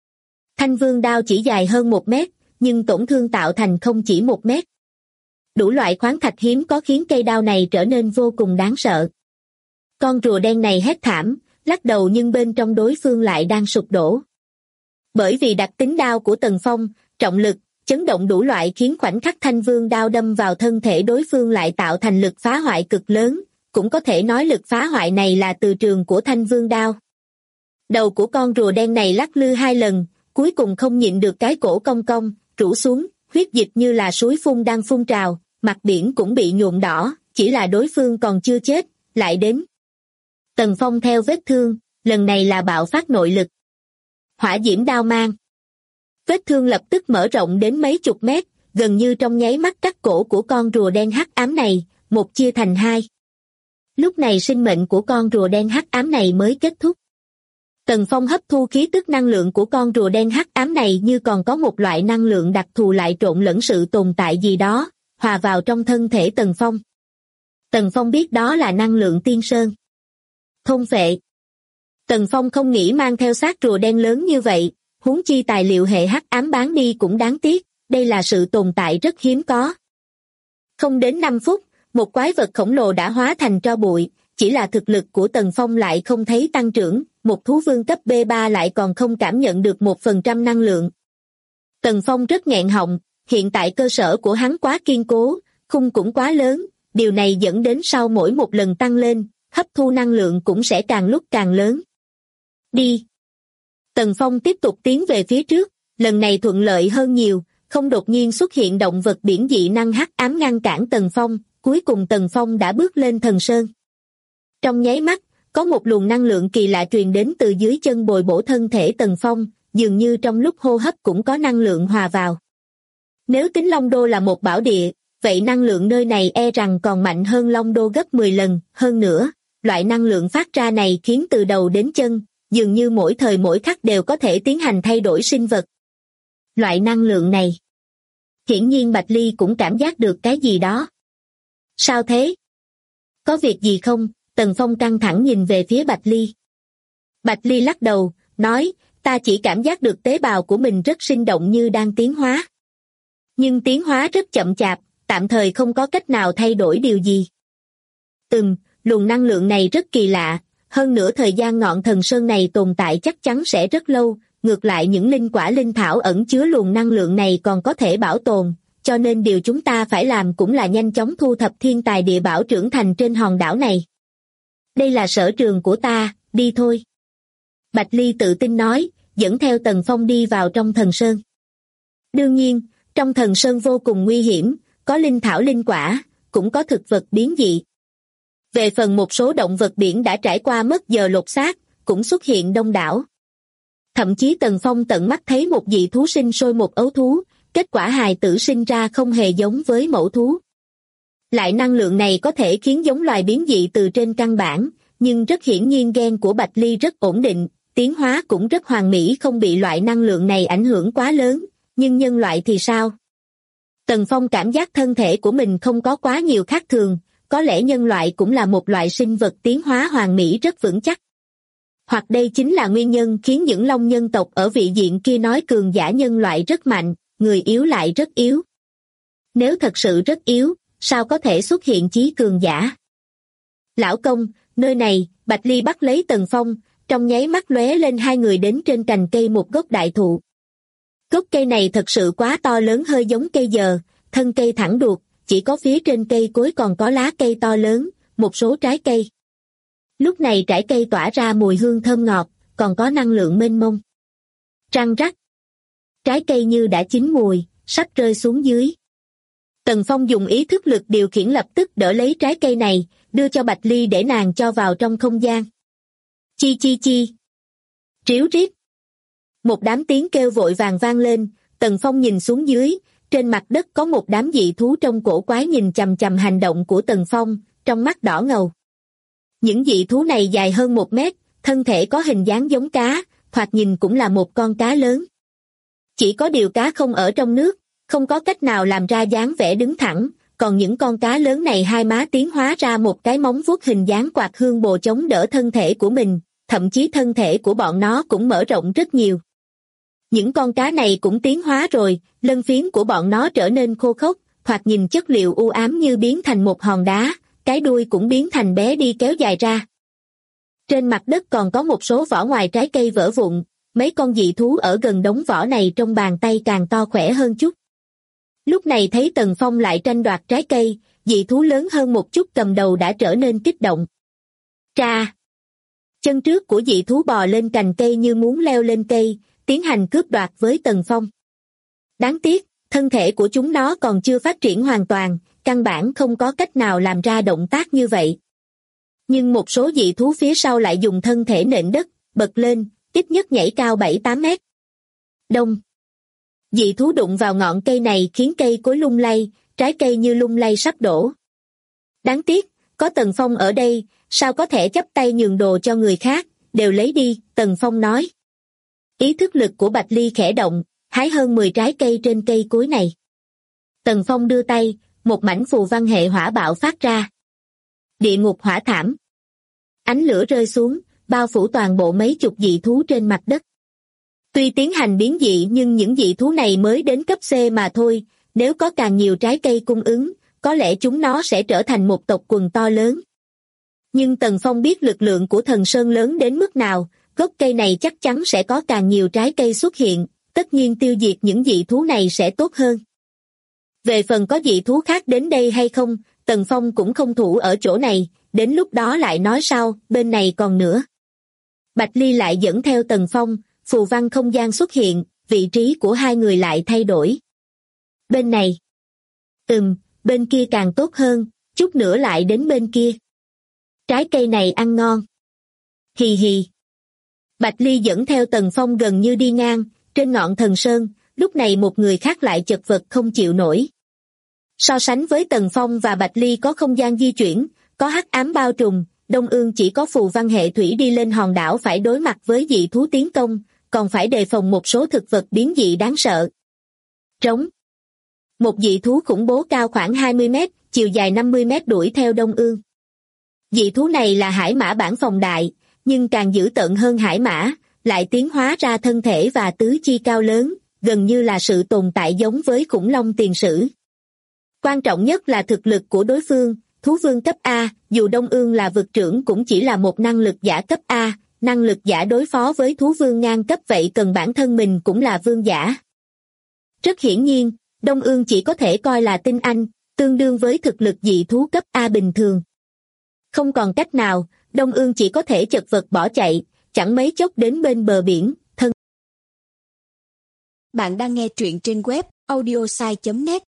Thanh vương đao chỉ dài hơn 1 mét, nhưng tổn thương tạo thành không chỉ 1 mét. Đủ loại khoáng thạch hiếm có khiến cây đao này trở nên vô cùng đáng sợ. Con rùa đen này hét thảm, lắc đầu nhưng bên trong đối phương lại đang sụp đổ. Bởi vì đặc tính đao của Tần Phong, trọng lực, chấn động đủ loại khiến khoảnh khắc thanh vương đao đâm vào thân thể đối phương lại tạo thành lực phá hoại cực lớn, cũng có thể nói lực phá hoại này là từ trường của thanh vương đao. Đầu của con rùa đen này lắc lư 2 lần, cuối cùng không nhịn được cái cổ cong cong, rũ xuống, huyết dịch như là suối phun đang phun trào, mặt biển cũng bị nhuộm đỏ, chỉ là đối phương còn chưa chết, lại đến. Tần Phong theo vết thương, lần này là bạo phát nội lực. Hỏa diễm đao mang. Vết thương lập tức mở rộng đến mấy chục mét, gần như trong nháy mắt cắt cổ của con rùa đen hắc ám này, một chia thành 2. Lúc này sinh mệnh của con rùa đen hắc ám này mới kết thúc. Tần Phong hấp thu khí tức năng lượng của con rùa đen hắc ám này như còn có một loại năng lượng đặc thù lại trộn lẫn sự tồn tại gì đó, hòa vào trong thân thể Tần Phong. Tần Phong biết đó là năng lượng tiên sơn. Thôn phệ. Tần Phong không nghĩ mang theo xác rùa đen lớn như vậy, huống chi tài liệu hệ hắc ám bán đi cũng đáng tiếc, đây là sự tồn tại rất hiếm có. Không đến 5 phút, một quái vật khổng lồ đã hóa thành tro bụi, chỉ là thực lực của Tần Phong lại không thấy tăng trưởng, một thú vương cấp B3 lại còn không cảm nhận được 1% năng lượng. Tần Phong rất nghẹn họng, hiện tại cơ sở của hắn quá kiên cố, khung cũng quá lớn, điều này dẫn đến sau mỗi một lần tăng lên, hấp thu năng lượng cũng sẽ càng lúc càng lớn. Đi! Tần Phong tiếp tục tiến về phía trước, lần này thuận lợi hơn nhiều, không đột nhiên xuất hiện động vật biển dị năng hắc ám ngăn cản Tần Phong, cuối cùng Tần Phong đã bước lên thần sơn. Trong nháy mắt, có một luồng năng lượng kỳ lạ truyền đến từ dưới chân bồi bổ thân thể Tần Phong, dường như trong lúc hô hấp cũng có năng lượng hòa vào. Nếu tính Long Đô là một bảo địa, vậy năng lượng nơi này e rằng còn mạnh hơn Long Đô gấp 10 lần, hơn nữa, loại năng lượng phát ra này khiến từ đầu đến chân, dường như mỗi thời mỗi khắc đều có thể tiến hành thay đổi sinh vật. Loại năng lượng này. Hiển nhiên Bạch Ly cũng cảm giác được cái gì đó. Sao thế? Có việc gì không? Tần Phong căng thẳng nhìn về phía Bạch Ly. Bạch Ly lắc đầu, nói, ta chỉ cảm giác được tế bào của mình rất sinh động như đang tiến hóa. Nhưng tiến hóa rất chậm chạp, tạm thời không có cách nào thay đổi điều gì. Luồng năng lượng này rất kỳ lạ, hơn nữa thời gian ngọn thần sơn này tồn tại chắc chắn sẽ rất lâu, ngược lại những linh quả linh thảo ẩn chứa luồng năng lượng này còn có thể bảo tồn, cho nên điều chúng ta phải làm cũng là nhanh chóng thu thập thiên tài địa bảo trưởng thành trên hòn đảo này. Đây là sở trường của ta, đi thôi. Bạch Ly tự tin nói, dẫn theo Tần Phong đi vào trong thần sơn. Đương nhiên, trong thần sơn vô cùng nguy hiểm, có linh thảo linh quả, cũng có thực vật biến dị. Về phần một số động vật biển đã trải qua mất giờ lột xác, cũng xuất hiện đông đảo. Thậm chí Tần Phong tận mắt thấy một dị thú sinh sôi một ấu thú, kết quả hài tử sinh ra không hề giống với mẫu thú. Lại năng lượng này có thể khiến giống loài biến dị từ trên căn bản, nhưng rất hiển nhiên gen của Bạch Ly rất ổn định, tiến hóa cũng rất hoàn mỹ không bị loại năng lượng này ảnh hưởng quá lớn, nhưng nhân loại thì sao? Tần Phong cảm giác thân thể của mình không có quá nhiều khác thường, có lẽ nhân loại cũng là một loại sinh vật tiến hóa hoàn mỹ rất vững chắc. Hoặc đây chính là nguyên nhân khiến những Long nhân tộc ở vị diện kia nói cường giả nhân loại rất mạnh, người yếu lại rất yếu. Nếu thật sự rất yếu, sao có thể xuất hiện chí cường giả? Lão công, nơi này, Bạch Ly bắt lấy Tần Phong, trong nháy mắt lóe lên hai người đến trên cành cây một gốc đại thụ. Gốc cây này thật sự quá to lớn hơi giống cây giờ, thân cây thẳng đuột, chỉ có phía trên cây cối còn có lá cây to lớn, một số trái cây. Lúc này trái cây tỏa ra mùi hương thơm ngọt, còn có năng lượng mênh mông. Răng rắc. Trái cây như đã chín mùi, sắp rơi xuống dưới. Tần Phong dùng ý thức lực điều khiển lập tức đỡ lấy trái cây này, đưa cho Bạch Ly để nàng cho vào trong không gian. Chi chi chi. Ríu rít. Một đám tiếng kêu vội vàng vang lên, Tần Phong nhìn xuống dưới, trên mặt đất có một đám dị thú trong cổ quái nhìn chằm chằm hành động của Tần Phong, trong mắt đỏ ngầu. Những dị thú này dài hơn 1 mét, thân thể có hình dáng giống cá, thoạt nhìn cũng là một con cá lớn. Chỉ có điều cá không ở trong nước, không có cách nào làm ra dáng vẻ đứng thẳng, còn những con cá lớn này hai má tiến hóa ra một cái móng vuốt hình dáng quạt hương bồ chống đỡ thân thể của mình, thậm chí thân thể của bọn nó cũng mở rộng rất nhiều. Những con cá này cũng tiến hóa rồi, lân phiến của bọn nó trở nên khô khốc, thoạt nhìn chất liệu u ám như biến thành một hòn đá, cái đuôi cũng biến thành bé đi kéo dài ra. Trên mặt đất còn có một số vỏ ngoài trái cây vỡ vụn, mấy con dị thú ở gần đống vỏ này trong bàn tay càng to khỏe hơn chút. Lúc này thấy Tần Phong lại tranh đoạt trái cây, dị thú lớn hơn một chút cầm đầu đã trở nên kích động. Tra! Chân trước của dị thú bò lên cành cây như muốn leo lên cây, tiến hành cướp đoạt với Tần Phong. Đáng tiếc, thân thể của chúng nó còn chưa phát triển hoàn toàn, căn bản không có cách nào làm ra động tác như vậy. Nhưng một số dị thú phía sau lại dùng thân thể nện đất, bật lên, ít nhất nhảy cao 7-8 mét. Đông. Dị thú đụng vào ngọn cây này khiến cây cối lung lay, trái cây như lung lay sắp đổ. Đáng tiếc, có Tần Phong ở đây, sao có thể chấp tay nhường đồ cho người khác, đều lấy đi, Tần Phong nói. Ý thức lực của Bạch Ly khẽ động, hái hơn 10 trái cây trên cây cối này. Tần Phong đưa tay, một mảnh phù văn hệ hỏa bạo phát ra. Địa ngục hỏa thảm. Ánh lửa rơi xuống, bao phủ toàn bộ mấy chục dị thú trên mặt đất. Tuy tiến hành biến dị nhưng những dị thú này mới đến cấp C mà thôi, nếu có càng nhiều trái cây cung ứng, có lẽ chúng nó sẽ trở thành một tộc quần to lớn. Nhưng Tần Phong biết lực lượng của thần sơn lớn đến mức nào, gốc cây này chắc chắn sẽ có càng nhiều trái cây xuất hiện, tất nhiên tiêu diệt những dị thú này sẽ tốt hơn. Về phần có dị thú khác đến đây hay không, Tần Phong cũng không thủ ở chỗ này, đến lúc đó lại nói sau, bên này còn nữa. Bạch Ly lại dẫn theo Tần Phong, phù văn không gian xuất hiện, vị trí của hai người lại thay đổi. Bên này. Bên kia càng tốt hơn, chút nữa lại đến bên kia. Trái cây này ăn ngon. Hì hì. Bạch Ly dẫn theo Tần Phong gần như đi ngang, trên ngọn thần sơn, lúc này một người khác lại chật vật không chịu nổi. So sánh với Tần Phong và Bạch Ly có không gian di chuyển, có hắc ám bao trùm, Đông Ương chỉ có phù văn hệ thủy đi lên hòn đảo phải đối mặt với dị thú tiến công, còn phải đề phòng một số thực vật biến dị đáng sợ. Trống. Một dị thú khủng bố cao khoảng 20 mét, chiều dài 50 mét đuổi theo Đông Ương. Dị thú này là hải mã bản phòng đại, nhưng càng dữ tợn hơn hải mã, lại tiến hóa ra thân thể và tứ chi cao lớn, gần như là sự tồn tại giống với khủng long tiền sử. Quan trọng nhất là thực lực của đối phương, thú vương cấp A, dù Đông Ương là vực trưởng cũng chỉ là một năng lực giả cấp A, năng lực giả đối phó với thú vương ngang cấp vậy cần bản thân mình cũng là vương giả. Rất hiển nhiên, Đông Ương chỉ có thể coi là tinh anh, tương đương với thực lực dị thú cấp A bình thường. Không còn cách nào, Đông Ương chỉ có thể chật vật bỏ chạy, chẳng mấy chốc đến bên bờ biển, thân.
Bạn đang nghe truyện trên web audiosai.net.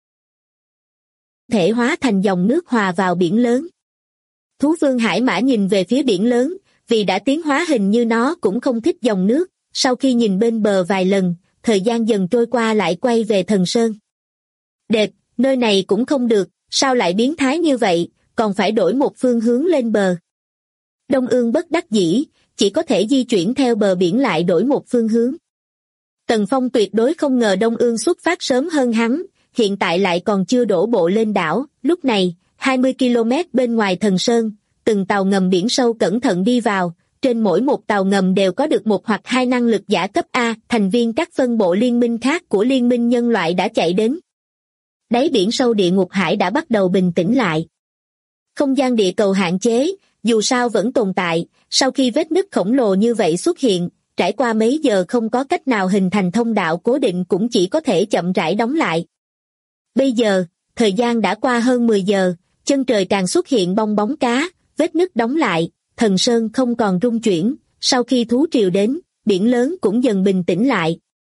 Thể hóa thành dòng nước hòa vào biển lớn. Thú vương hải mã nhìn về phía biển lớn, vì đã tiến hóa hình như nó cũng không thích dòng nước, sau khi nhìn bên bờ vài lần, thời gian dần trôi qua lại quay về thần sơn. Đệt, nơi này cũng không được, sao lại biến thái như vậy, còn phải đổi một phương hướng lên bờ. Đông Ương bất đắc dĩ, chỉ có thể di chuyển theo bờ biển lại đổi một phương hướng. Tần Phong tuyệt đối không ngờ Đông Ương xuất phát sớm hơn hắn, hiện tại lại còn chưa đổ bộ lên đảo, lúc này, 20 km bên ngoài thần sơn, từng tàu ngầm biển sâu cẩn thận đi vào, trên mỗi một tàu ngầm đều có được một hoặc hai năng lực giả cấp A, thành viên các phân bộ liên minh khác của liên minh nhân loại đã chạy đến. Đáy biển sâu địa ngục hải đã bắt đầu bình tĩnh lại. Không gian địa cầu hạn chế, dù sao vẫn tồn tại, sau khi vết nứt khổng lồ như vậy xuất hiện, trải qua mấy giờ không có cách nào hình thành thông đạo cố định cũng chỉ có thể chậm rãi đóng lại. Bây giờ, thời gian đã qua hơn 10 giờ, chân trời càng xuất hiện bong bóng cá, vết nứt đóng lại, thần sơn không còn rung chuyển, sau khi thú triều đến, biển lớn cũng dần bình tĩnh lại.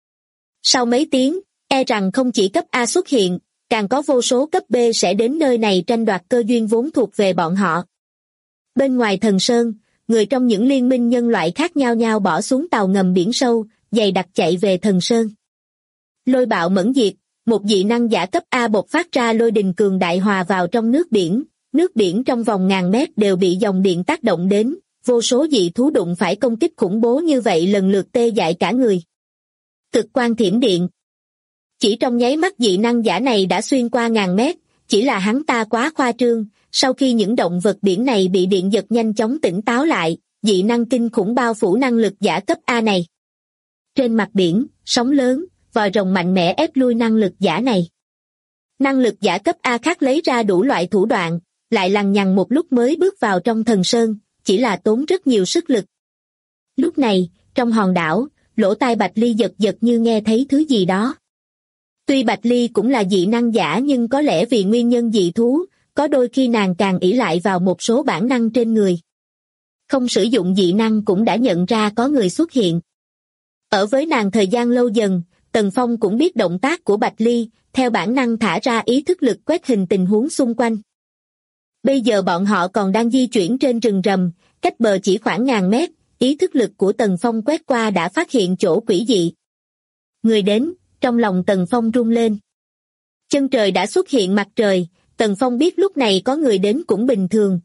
Sau mấy tiếng, e rằng không chỉ cấp A xuất hiện, càng có vô số cấp B sẽ đến nơi này tranh đoạt cơ duyên vốn thuộc về bọn họ. Bên ngoài thần sơn, người trong những liên minh nhân loại khác nhau nhau bỏ xuống tàu ngầm biển sâu, dày đặc chạy về thần sơn. Lôi bạo mẫn diệt, một dị năng giả cấp A bộc phát ra lôi đình cường đại hòa vào trong nước biển trong vòng ngàn mét đều bị dòng điện tác động đến, vô số dị thú đụng phải công kích khủng bố như vậy lần lượt tê dại cả người. Cực quang thiểm điện. Chỉ trong nháy mắt dị năng giả này đã xuyên qua ngàn mét, chỉ là hắn ta quá khoa trương, sau khi những động vật biển này bị điện giật nhanh chóng tỉnh táo lại, dị năng kinh khủng bao phủ năng lực giả cấp A này. Trên mặt biển, sóng lớn, vòi rồng mạnh mẽ ép lui năng lực giả này. Năng lực giả cấp A khác lấy ra đủ loại thủ đoạn, lại lằng nhằng một lúc mới bước vào trong thần sơn, chỉ là tốn rất nhiều sức lực. Lúc này, trong hòn đảo, lỗ tai Bạch Ly giật giật như nghe thấy thứ gì đó. Tuy Bạch Ly cũng là dị năng giả nhưng có lẽ vì nguyên nhân dị thú, có đôi khi nàng càng ỷ lại vào một số bản năng trên người. Không sử dụng dị năng cũng đã nhận ra có người xuất hiện. Ở với nàng thời gian lâu dần, Tần Phong cũng biết động tác của Bạch Ly, theo bản năng thả ra ý thức lực quét hình tình huống xung quanh. Bây giờ bọn họ còn đang di chuyển trên rừng rầm, cách bờ chỉ khoảng ngàn mét, ý thức lực của Tần Phong quét qua đã phát hiện chỗ quỷ dị. Người đến, trong lòng Tần Phong rung lên. Chân trời đã xuất hiện mặt trời, Tần Phong biết lúc này có người đến cũng bình thường,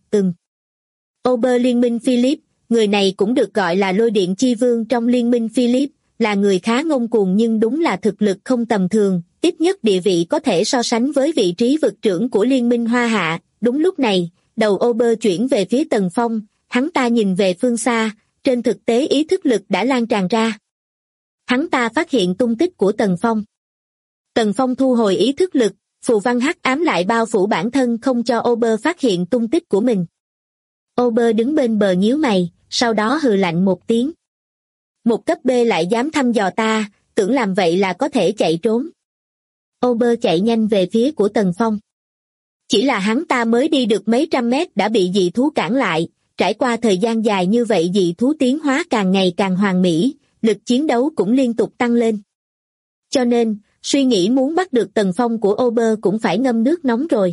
Ober liên minh Philip, người này cũng được gọi là lôi điện chi vương trong liên minh Philip, là người khá ngông cuồng nhưng đúng là thực lực không tầm thường, ít nhất địa vị có thể so sánh với vị trí vực trưởng của liên minh Hoa Hạ. Đúng lúc này, đầu Ober chuyển về phía Tần Phong, hắn ta nhìn về phương xa, trên thực tế ý thức lực đã lan tràn ra. Hắn ta phát hiện tung tích của Tần Phong. Tần Phong thu hồi ý thức lực, phù văn hắc ám lại bao phủ bản thân không cho Ober phát hiện tung tích của mình. Ober đứng bên bờ nhíu mày, sau đó hừ lạnh một tiếng. Một cấp B lại dám thăm dò ta, tưởng làm vậy là có thể chạy trốn. Ober chạy nhanh về phía của Tần Phong. Chỉ là hắn ta mới đi được mấy trăm mét đã bị dị thú cản lại, trải qua thời gian dài như vậy dị thú tiến hóa càng ngày càng hoàn mỹ, lực chiến đấu cũng liên tục tăng lên. Cho nên, suy nghĩ muốn bắt được Tần Phong của Ober cũng phải ngâm nước nóng rồi.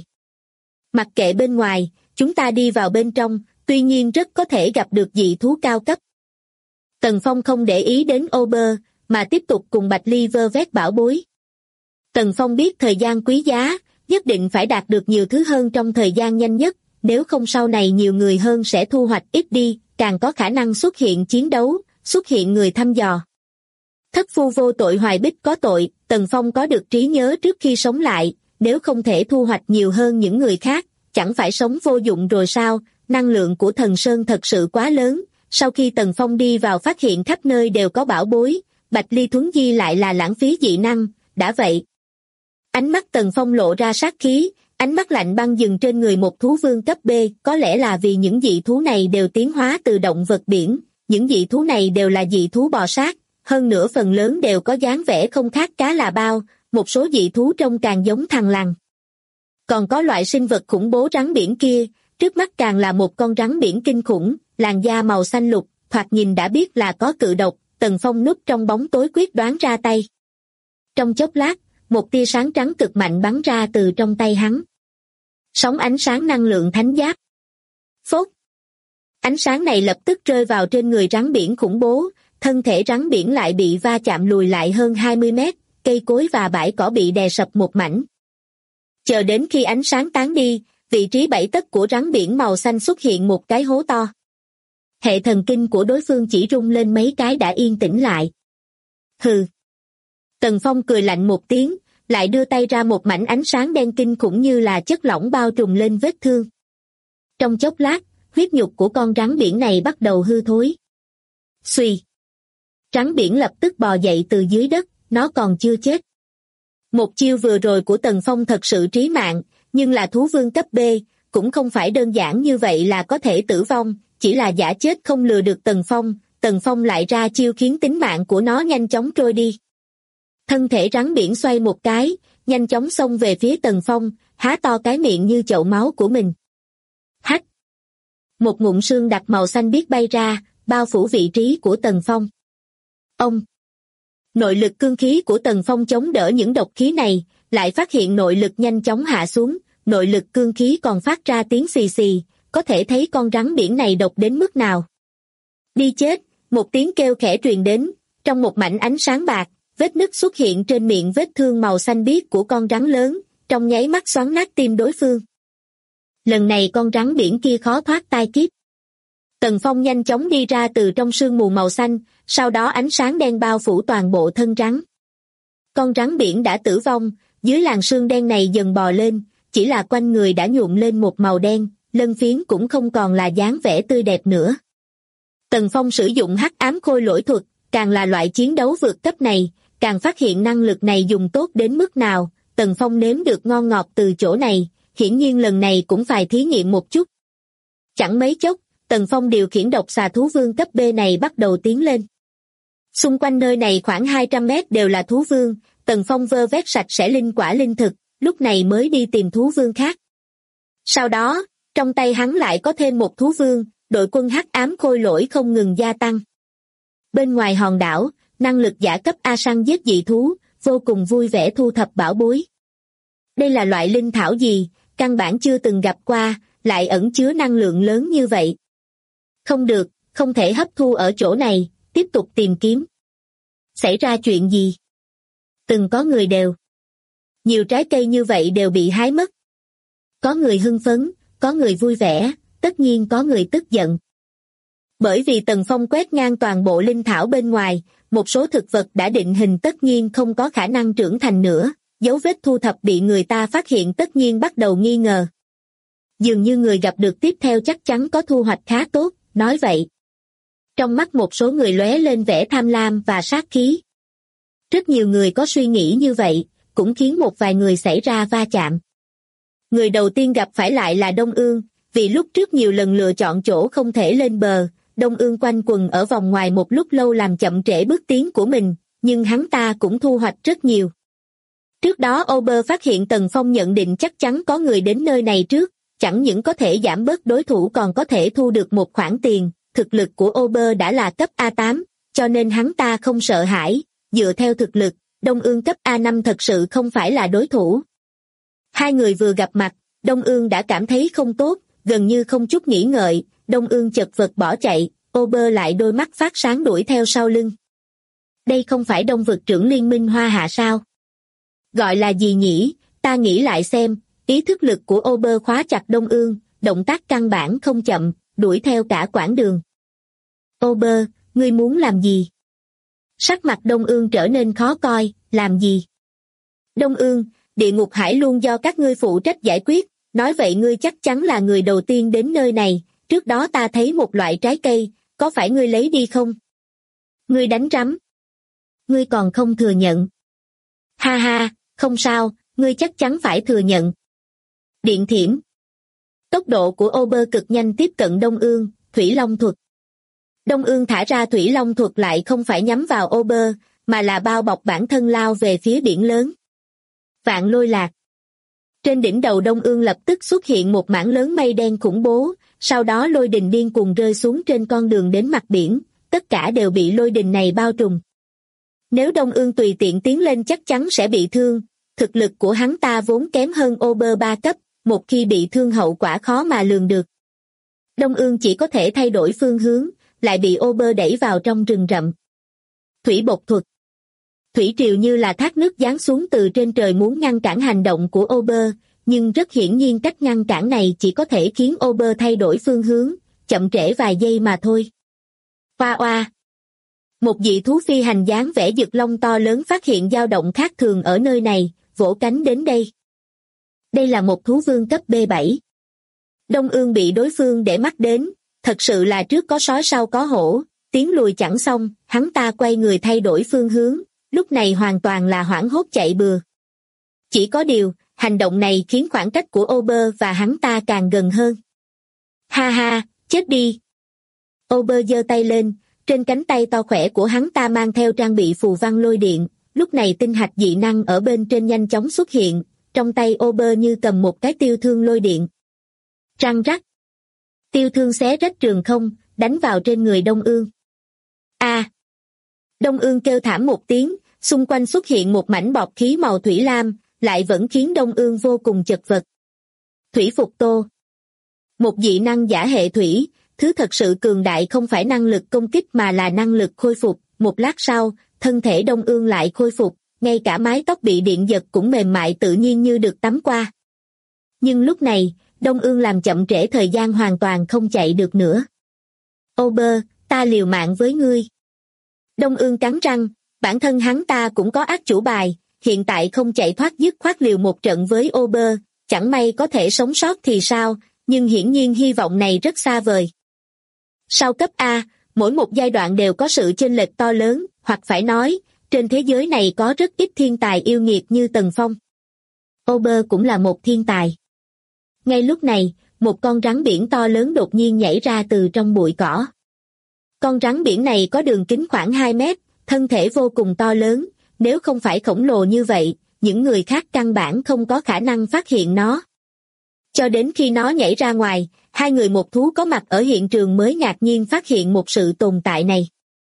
Mặc kệ bên ngoài, chúng ta đi vào bên trong, tuy nhiên rất có thể gặp được dị thú cao cấp. Tần Phong không để ý đến Ober, mà tiếp tục cùng Bạch Ly vơ vét bảo bối. Tần Phong biết thời gian quý giá, nhất định phải đạt được nhiều thứ hơn trong thời gian nhanh nhất, nếu không sau này nhiều người hơn sẽ thu hoạch ít đi, càng có khả năng xuất hiện chiến đấu, xuất hiện người thăm dò. Thất phu vô tội hoài bích có tội, Tần Phong có được trí nhớ trước khi sống lại, nếu không thể thu hoạch nhiều hơn những người khác, chẳng phải sống vô dụng rồi sao, năng lượng của thần sơn thật sự quá lớn, sau khi Tần Phong đi vào phát hiện khắp nơi đều có bảo bối, Bạch Ly Thuấn Di lại là lãng phí dị năng, đã vậy. Ánh mắt Tần Phong lộ ra sát khí, ánh mắt lạnh băng dừng trên người một thú vương cấp B, có lẽ là vì những dị thú này đều tiến hóa từ động vật biển, những dị thú này đều là dị thú bò sát, hơn nữa phần lớn đều có dáng vẻ không khác cá là bao, một số dị thú trông càng giống thằn lằn. Còn có loại sinh vật khủng bố rắn biển kia, trước mắt càng là một con rắn biển kinh khủng, làn da màu xanh lục, thoạt nhìn đã biết là có cự độc, Tần Phong núp trong bóng tối quyết đoán ra tay. Trong chốc lát, một tia sáng trắng cực mạnh bắn ra từ trong tay hắn. Sóng ánh sáng năng lượng thánh giáp. Phốt! Ánh sáng này lập tức rơi vào trên người rắn biển khủng bố, thân thể rắn biển lại bị va chạm lùi lại hơn 20 mét, cây cối và bãi cỏ bị đè sập một mảnh. Chờ đến khi ánh sáng tán đi, vị trí 7 tấc của rắn biển màu xanh xuất hiện một cái hố to. Hệ thần kinh của đối phương chỉ rung lên mấy cái đã yên tĩnh lại. Hừ. Tần Phong cười lạnh một tiếng, lại đưa tay ra một mảnh ánh sáng đen kinh khủng như là chất lỏng bao trùm lên vết thương. Trong chốc lát, huyết nhục của con rắn biển này bắt đầu hư thối. Xuy. Rắn biển lập tức bò dậy từ dưới đất, nó còn chưa chết. Một chiêu vừa rồi của Tần Phong thật sự trí mạng, nhưng là thú vương cấp B, cũng không phải đơn giản như vậy là có thể tử vong, chỉ là giả chết không lừa được Tần Phong lại ra chiêu khiến tính mạng của nó nhanh chóng trôi đi. Thân thể rắn biển xoay một cái, nhanh chóng xông về phía Tần Phong, há to cái miệng như chậu máu của mình. Hách! Một ngụm sương đặc màu xanh biếc bay ra, bao phủ vị trí của Tần Phong. Ông! Nội lực cương khí của Tần Phong chống đỡ những độc khí này, lại phát hiện nội lực nhanh chóng hạ xuống, nội lực cương khí còn phát ra tiếng xì xì, có thể thấy con rắn biển này độc đến mức nào. Đi chết! Một tiếng kêu khẽ truyền đến, trong một mảnh ánh sáng bạc, vết nứt xuất hiện trên miệng vết thương màu xanh biếc của con rắn lớn, trong nháy mắt xoắn nát tim đối phương. Lần này con rắn biển kia khó thoát tai kiếp. Tần Phong nhanh chóng đi ra từ trong sương mù màu xanh, sau đó ánh sáng đen bao phủ toàn bộ thân rắn. Con rắn biển đã tử vong, dưới làn sương đen này dần bò lên, chỉ là quanh người đã nhuộm lên một màu đen, lân phiến cũng không còn là dáng vẻ tươi đẹp nữa. Tần Phong sử dụng hắc ám khôi lỗi thuật, càng là loại chiến đấu vượt cấp này, càng phát hiện năng lực này dùng tốt đến mức nào, Tần Phong nếm được ngon ngọt từ chỗ này, hiển nhiên lần này cũng phải thí nghiệm một chút. Chẳng mấy chốc, Tần Phong điều khiển độc xà thú vương cấp B này bắt đầu tiến lên. Xung quanh nơi này khoảng 200 mét đều là thú vương, Tần Phong vơ vét sạch sẽ linh quả linh thực, lúc này mới đi tìm thú vương khác. Sau đó, trong tay hắn lại có thêm một thú vương, đội quân hắc ám khôi lỗi không ngừng gia tăng. Bên ngoài hòn đảo, năng lực giả cấp A săn giết dị thú, vô cùng vui vẻ thu thập bảo bối. Đây là loại linh thảo gì, căn bản chưa từng gặp qua, lại ẩn chứa năng lượng lớn như vậy. Không được, không thể hấp thu ở chỗ này, tiếp tục tìm kiếm. Xảy ra chuyện gì? Từng có người đều. Nhiều trái cây như vậy đều bị hái mất. Có người hưng phấn, có người vui vẻ, tất nhiên có người tức giận. Bởi vì Tần Phong quét ngang toàn bộ linh thảo bên ngoài, một số thực vật đã định hình tất nhiên không có khả năng trưởng thành nữa, dấu vết thu thập bị người ta phát hiện tất nhiên bắt đầu nghi ngờ. Dường như người gặp được tiếp theo chắc chắn có thu hoạch khá tốt, nói vậy. Trong mắt một số người lóe lên vẻ tham lam và sát khí. Rất nhiều người có suy nghĩ như vậy, cũng khiến một vài người xảy ra va chạm. Người đầu tiên gặp phải lại là Đông Ương, vì lúc trước nhiều lần lựa chọn chỗ không thể lên bờ, Đông Ương quanh quần ở vòng ngoài một lúc lâu làm chậm trễ bước tiến của mình, nhưng hắn ta cũng thu hoạch rất nhiều. Trước đó Ober phát hiện Tần Phong nhận định chắc chắn có người đến nơi này trước, chẳng những có thể giảm bớt đối thủ còn có thể thu được một khoản tiền, thực lực của Ober đã là cấp A8, cho nên hắn ta không sợ hãi, dựa theo thực lực, Đông Ương cấp A5 thật sự không phải là đối thủ. Hai người vừa gặp mặt, Đông Ương đã cảm thấy không tốt, gần như không chút nghĩ ngợi, Đông Ương chật vật bỏ chạy, Ober lại đôi mắt phát sáng đuổi theo sau lưng. Đây không phải Đông vực trưởng liên minh Hoa Hạ sao? Gọi là gì nhỉ, ta nghĩ lại xem, ý thức lực của Ober khóa chặt Đông Ương, động tác căn bản không chậm, đuổi theo cả quãng đường. Ober, ngươi muốn làm gì? Sắc mặt Đông Ương trở nên khó coi, làm gì? Đông Ương, địa ngục hải luôn do các ngươi phụ trách giải quyết, nói vậy ngươi chắc chắn là người đầu tiên đến nơi này, trước đó ta thấy một loại trái cây, có phải ngươi lấy đi không? Ngươi đánh rắm. Ngươi còn không thừa nhận. Ha ha, không sao, ngươi chắc chắn phải thừa nhận. Điện thiểm. Tốc độ của Ober cực nhanh tiếp cận Đông Ương, Thủy Long thuật. Đông Ương thả ra Thủy Long thuật lại không phải nhắm vào Ober, mà là bao bọc bản thân lao về phía biển lớn. Vạn lôi lạc. Trên đỉnh đầu Đông Ương lập tức xuất hiện một mảng lớn mây đen khủng bố, sau đó lôi đình điên cuồng rơi xuống trên con đường đến mặt biển, tất cả đều bị lôi đình này bao trùm. Nếu Đông Ương tùy tiện tiến lên chắc chắn sẽ bị thương, thực lực của hắn ta vốn kém hơn Ober 3 cấp, một khi bị thương hậu quả khó mà lường được. Đông Ương chỉ có thể thay đổi phương hướng, lại bị Ober đẩy vào trong rừng rậm. Thủy bộc thuật. Thủy triều như là thác nước giáng xuống từ trên trời muốn ngăn cản hành động của Ober, nhưng rất hiển nhiên cách ngăn cản này chỉ có thể khiến Ober thay đổi phương hướng, chậm trễ vài giây mà thôi. Oa oa. Một dị thú phi hành dáng vẻ dực long to lớn phát hiện dao động khác thường ở nơi này, vỗ cánh đến đây. Đây là một thú vương cấp B7. Đông Ương bị đối phương để mắt đến, thật sự là trước có sói sau có hổ, tiến lùi chẳng xong, hắn ta quay người thay đổi phương hướng, lúc này hoàn toàn là hoảng hốt chạy bừa. Chỉ có điều, hành động này khiến khoảng cách của Ober và hắn ta càng gần hơn. Ha ha, chết đi. Ober giơ tay lên, trên cánh tay to khỏe của hắn ta mang theo trang bị phù văn lôi điện, lúc này tinh hạch dị năng ở bên trên nhanh chóng xuất hiện, trong tay Ober như cầm một cái tiêu thương lôi điện. Răng rắc. Tiêu thương xé rách trường không, đánh vào trên người Đông Ương. A. Đông Ương kêu thảm một tiếng, xung quanh xuất hiện một mảnh bọt khí màu thủy lam, lại vẫn khiến Đông Ương vô cùng chật vật. Thủy phục tô. Một dị năng giả hệ thủy, thứ thật sự cường đại không phải năng lực công kích mà là năng lực khôi phục, một lát sau, thân thể Đông Ương lại khôi phục, ngay cả mái tóc bị điện giật cũng mềm mại tự nhiên như được tắm qua. Nhưng lúc này, Đông Ương làm chậm trễ thời gian hoàn toàn không chạy được nữa. Ober, ta liều mạng với ngươi. Đông Ương cắn răng, bản thân hắn ta cũng có ác chủ bài, hiện tại không chạy thoát dứt khoát liều một trận với Ober, chẳng may có thể sống sót thì sao, nhưng hiển nhiên hy vọng này rất xa vời. Sau cấp A, mỗi một giai đoạn đều có sự chênh lệch to lớn, hoặc phải nói, trên thế giới này có rất ít thiên tài yêu nghiệt như Tần Phong. Ober cũng là một thiên tài. Ngay lúc này, một con rắn biển to lớn đột nhiên nhảy ra từ trong bụi cỏ. Con rắn biển này có đường kính khoảng 2 mét, thân thể vô cùng to lớn, nếu không phải khổng lồ như vậy, những người khác căn bản không có khả năng phát hiện nó. Cho đến khi nó nhảy ra ngoài, hai người một thú có mặt ở hiện trường mới ngạc nhiên phát hiện một sự tồn tại này.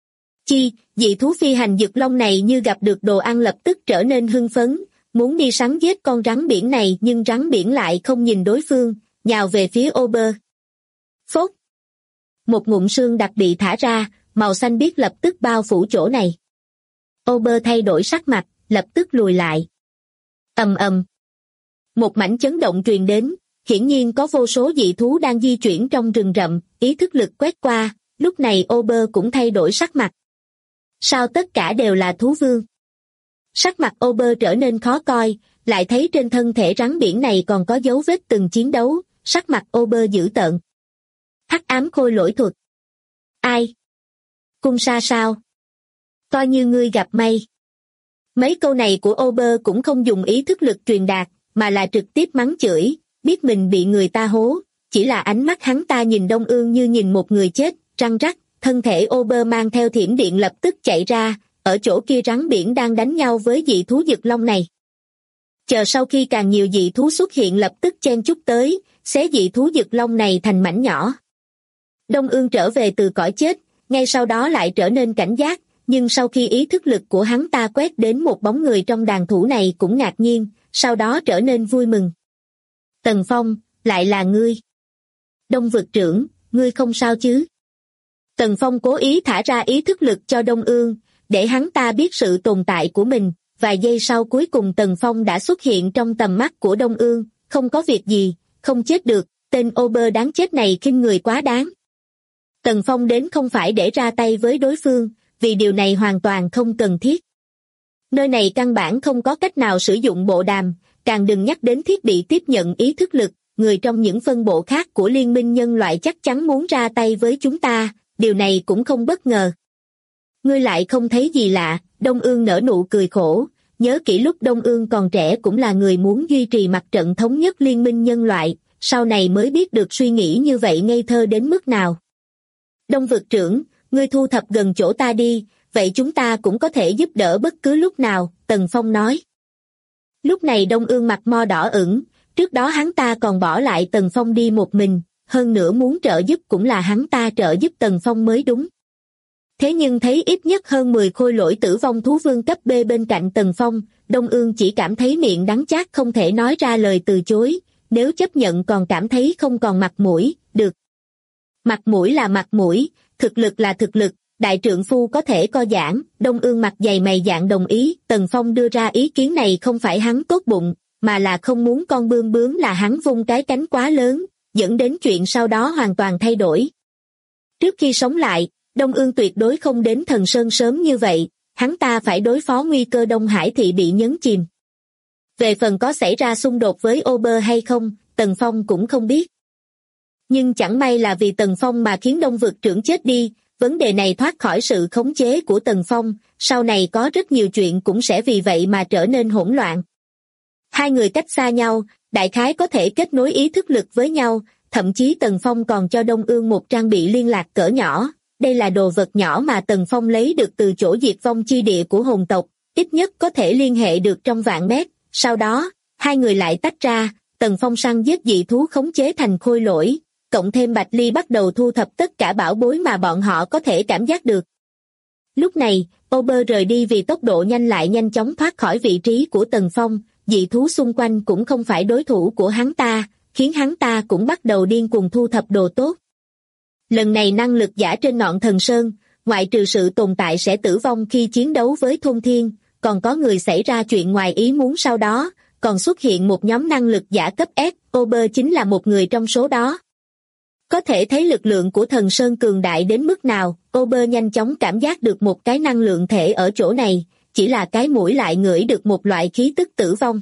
Dị thú phi hành dực long này như gặp được đồ ăn lập tức trở nên hưng phấn, muốn đi săn giết con rắn biển này nhưng rắn biển lại không nhìn đối phương, nhào về phía Ober. Phốt! Một ngụm xương đặc bị thả ra, màu xanh biếc lập tức bao phủ chỗ này. Ober thay đổi sắc mặt, lập tức lùi lại. Ầm ầm. Một mảnh chấn động truyền đến, hiển nhiên có vô số dị thú đang di chuyển trong rừng rậm, ý thức lực quét qua, lúc này Ober cũng thay đổi sắc mặt. Sao tất cả đều là thú vương? Sắc mặt Ober trở nên khó coi, lại thấy trên thân thể rắn biển này còn có dấu vết từng chiến đấu, sắc mặt Ober dữ tợn. Hắc ám khôi lỗi thuật. Ai? Cung Sa sao? Coi như ngươi gặp may. Mấy câu này của Ober cũng không dùng ý thức lực truyền đạt, mà là trực tiếp mắng chửi, biết mình bị người ta hố, chỉ là ánh mắt hắn ta nhìn Đông Ương như nhìn một người chết, răng rắc, thân thể Ober mang theo thiểm điện lập tức chạy ra, ở chỗ kia rắn biển đang đánh nhau với dị thú Dực Long này. Chờ sau khi càng nhiều dị thú xuất hiện lập tức chen chúc tới, xé dị thú Dực Long này thành mảnh nhỏ. Đông Ương trở về từ cõi chết, ngay sau đó lại trở nên cảnh giác, nhưng sau khi ý thức lực của hắn ta quét đến một bóng người trong đàn thủ này cũng ngạc nhiên, sau đó trở nên vui mừng. Tần Phong, lại là ngươi. Đông vực trưởng, ngươi không sao chứ? Tần Phong cố ý thả ra ý thức lực cho Đông Ương, để hắn ta biết sự tồn tại của mình, vài giây sau cuối cùng Tần Phong đã xuất hiện trong tầm mắt của Đông Ương, không có việc gì, không chết được, tên Ober đáng chết này khinh người quá đáng. Tần Phong đến không phải để ra tay với đối phương, vì điều này hoàn toàn không cần thiết. Nơi này căn bản không có cách nào sử dụng bộ đàm, càng đừng nhắc đến thiết bị tiếp nhận ý thức lực, người trong những phân bộ khác của Liên minh nhân loại chắc chắn muốn ra tay với chúng ta, điều này cũng không bất ngờ. Ngươi lại không thấy gì lạ, Đông Ương nở nụ cười khổ, nhớ kỹ lúc Đông Ương còn trẻ cũng là người muốn duy trì mặt trận thống nhất Liên minh nhân loại, sau này mới biết được suy nghĩ như vậy ngây thơ đến mức nào. Đông vực trưởng, ngươi thu thập gần chỗ ta đi, vậy chúng ta cũng có thể giúp đỡ bất cứ lúc nào, Tần Phong nói. Lúc này Đông Ương mặt mo đỏ ửng, trước đó hắn ta còn bỏ lại Tần Phong đi một mình, hơn nữa muốn trợ giúp cũng là hắn ta trợ giúp Tần Phong mới đúng. Thế nhưng thấy ít nhất hơn 10 khôi lỗi tử vong thú vương cấp B bên cạnh Tần Phong, Đông Ương chỉ cảm thấy miệng đắng chát không thể nói ra lời từ chối, nếu chấp nhận còn cảm thấy không còn mặt mũi, được. Mặt mũi là mặt mũi, thực lực là thực lực, đại trượng phu có thể co giãn, Đông Ương mặt dày mày dạn đồng ý, Tần Phong đưa ra ý kiến này không phải hắn tốt bụng, mà là không muốn con bươm bướm là hắn vung cái cánh quá lớn, dẫn đến chuyện sau đó hoàn toàn thay đổi. Trước khi sống lại, Đông Ương tuyệt đối không đến Thần Sơn sớm như vậy, hắn ta phải đối phó nguy cơ Đông Hải thị bị nhấn chìm. Về phần có xảy ra xung đột với Ober hay không, Tần Phong cũng không biết. Nhưng chẳng may là vì Tần Phong mà khiến Đông vực trưởng chết đi, vấn đề này thoát khỏi sự khống chế của Tần Phong, sau này có rất nhiều chuyện cũng sẽ vì vậy mà trở nên hỗn loạn. Hai người cách xa nhau, đại khái có thể kết nối ý thức lực với nhau, thậm chí Tần Phong còn cho Đông Ương một trang bị liên lạc cỡ nhỏ. Đây là đồ vật nhỏ mà Tần Phong lấy được từ chỗ diệt vong chi địa của hồn tộc, ít nhất có thể liên hệ được trong vạn mét. Sau đó, hai người lại tách ra, Tần Phong săn giết dị thú khống chế thành khôi lỗi, cộng thêm Bạch Ly bắt đầu thu thập tất cả bảo bối mà bọn họ có thể cảm giác được. Lúc này, Ober rời đi vì tốc độ nhanh lại nhanh chóng thoát khỏi vị trí của Tần Phong, dị thú xung quanh cũng không phải đối thủ của hắn ta, khiến hắn ta cũng bắt đầu điên cuồng thu thập đồ tốt. Lần này năng lực giả trên ngọn Thần Sơn, ngoại trừ sự tồn tại sẽ tử vong khi chiến đấu với thôn thiên, còn có người xảy ra chuyện ngoài ý muốn sau đó, còn xuất hiện một nhóm năng lực giả cấp S, Ober chính là một người trong số đó. Có thể thấy lực lượng của Thần Sơn cường đại đến mức nào, Ober nhanh chóng cảm giác được một cái năng lượng thể ở chỗ này, chỉ là cái mũi lại ngửi được một loại khí tức tử vong.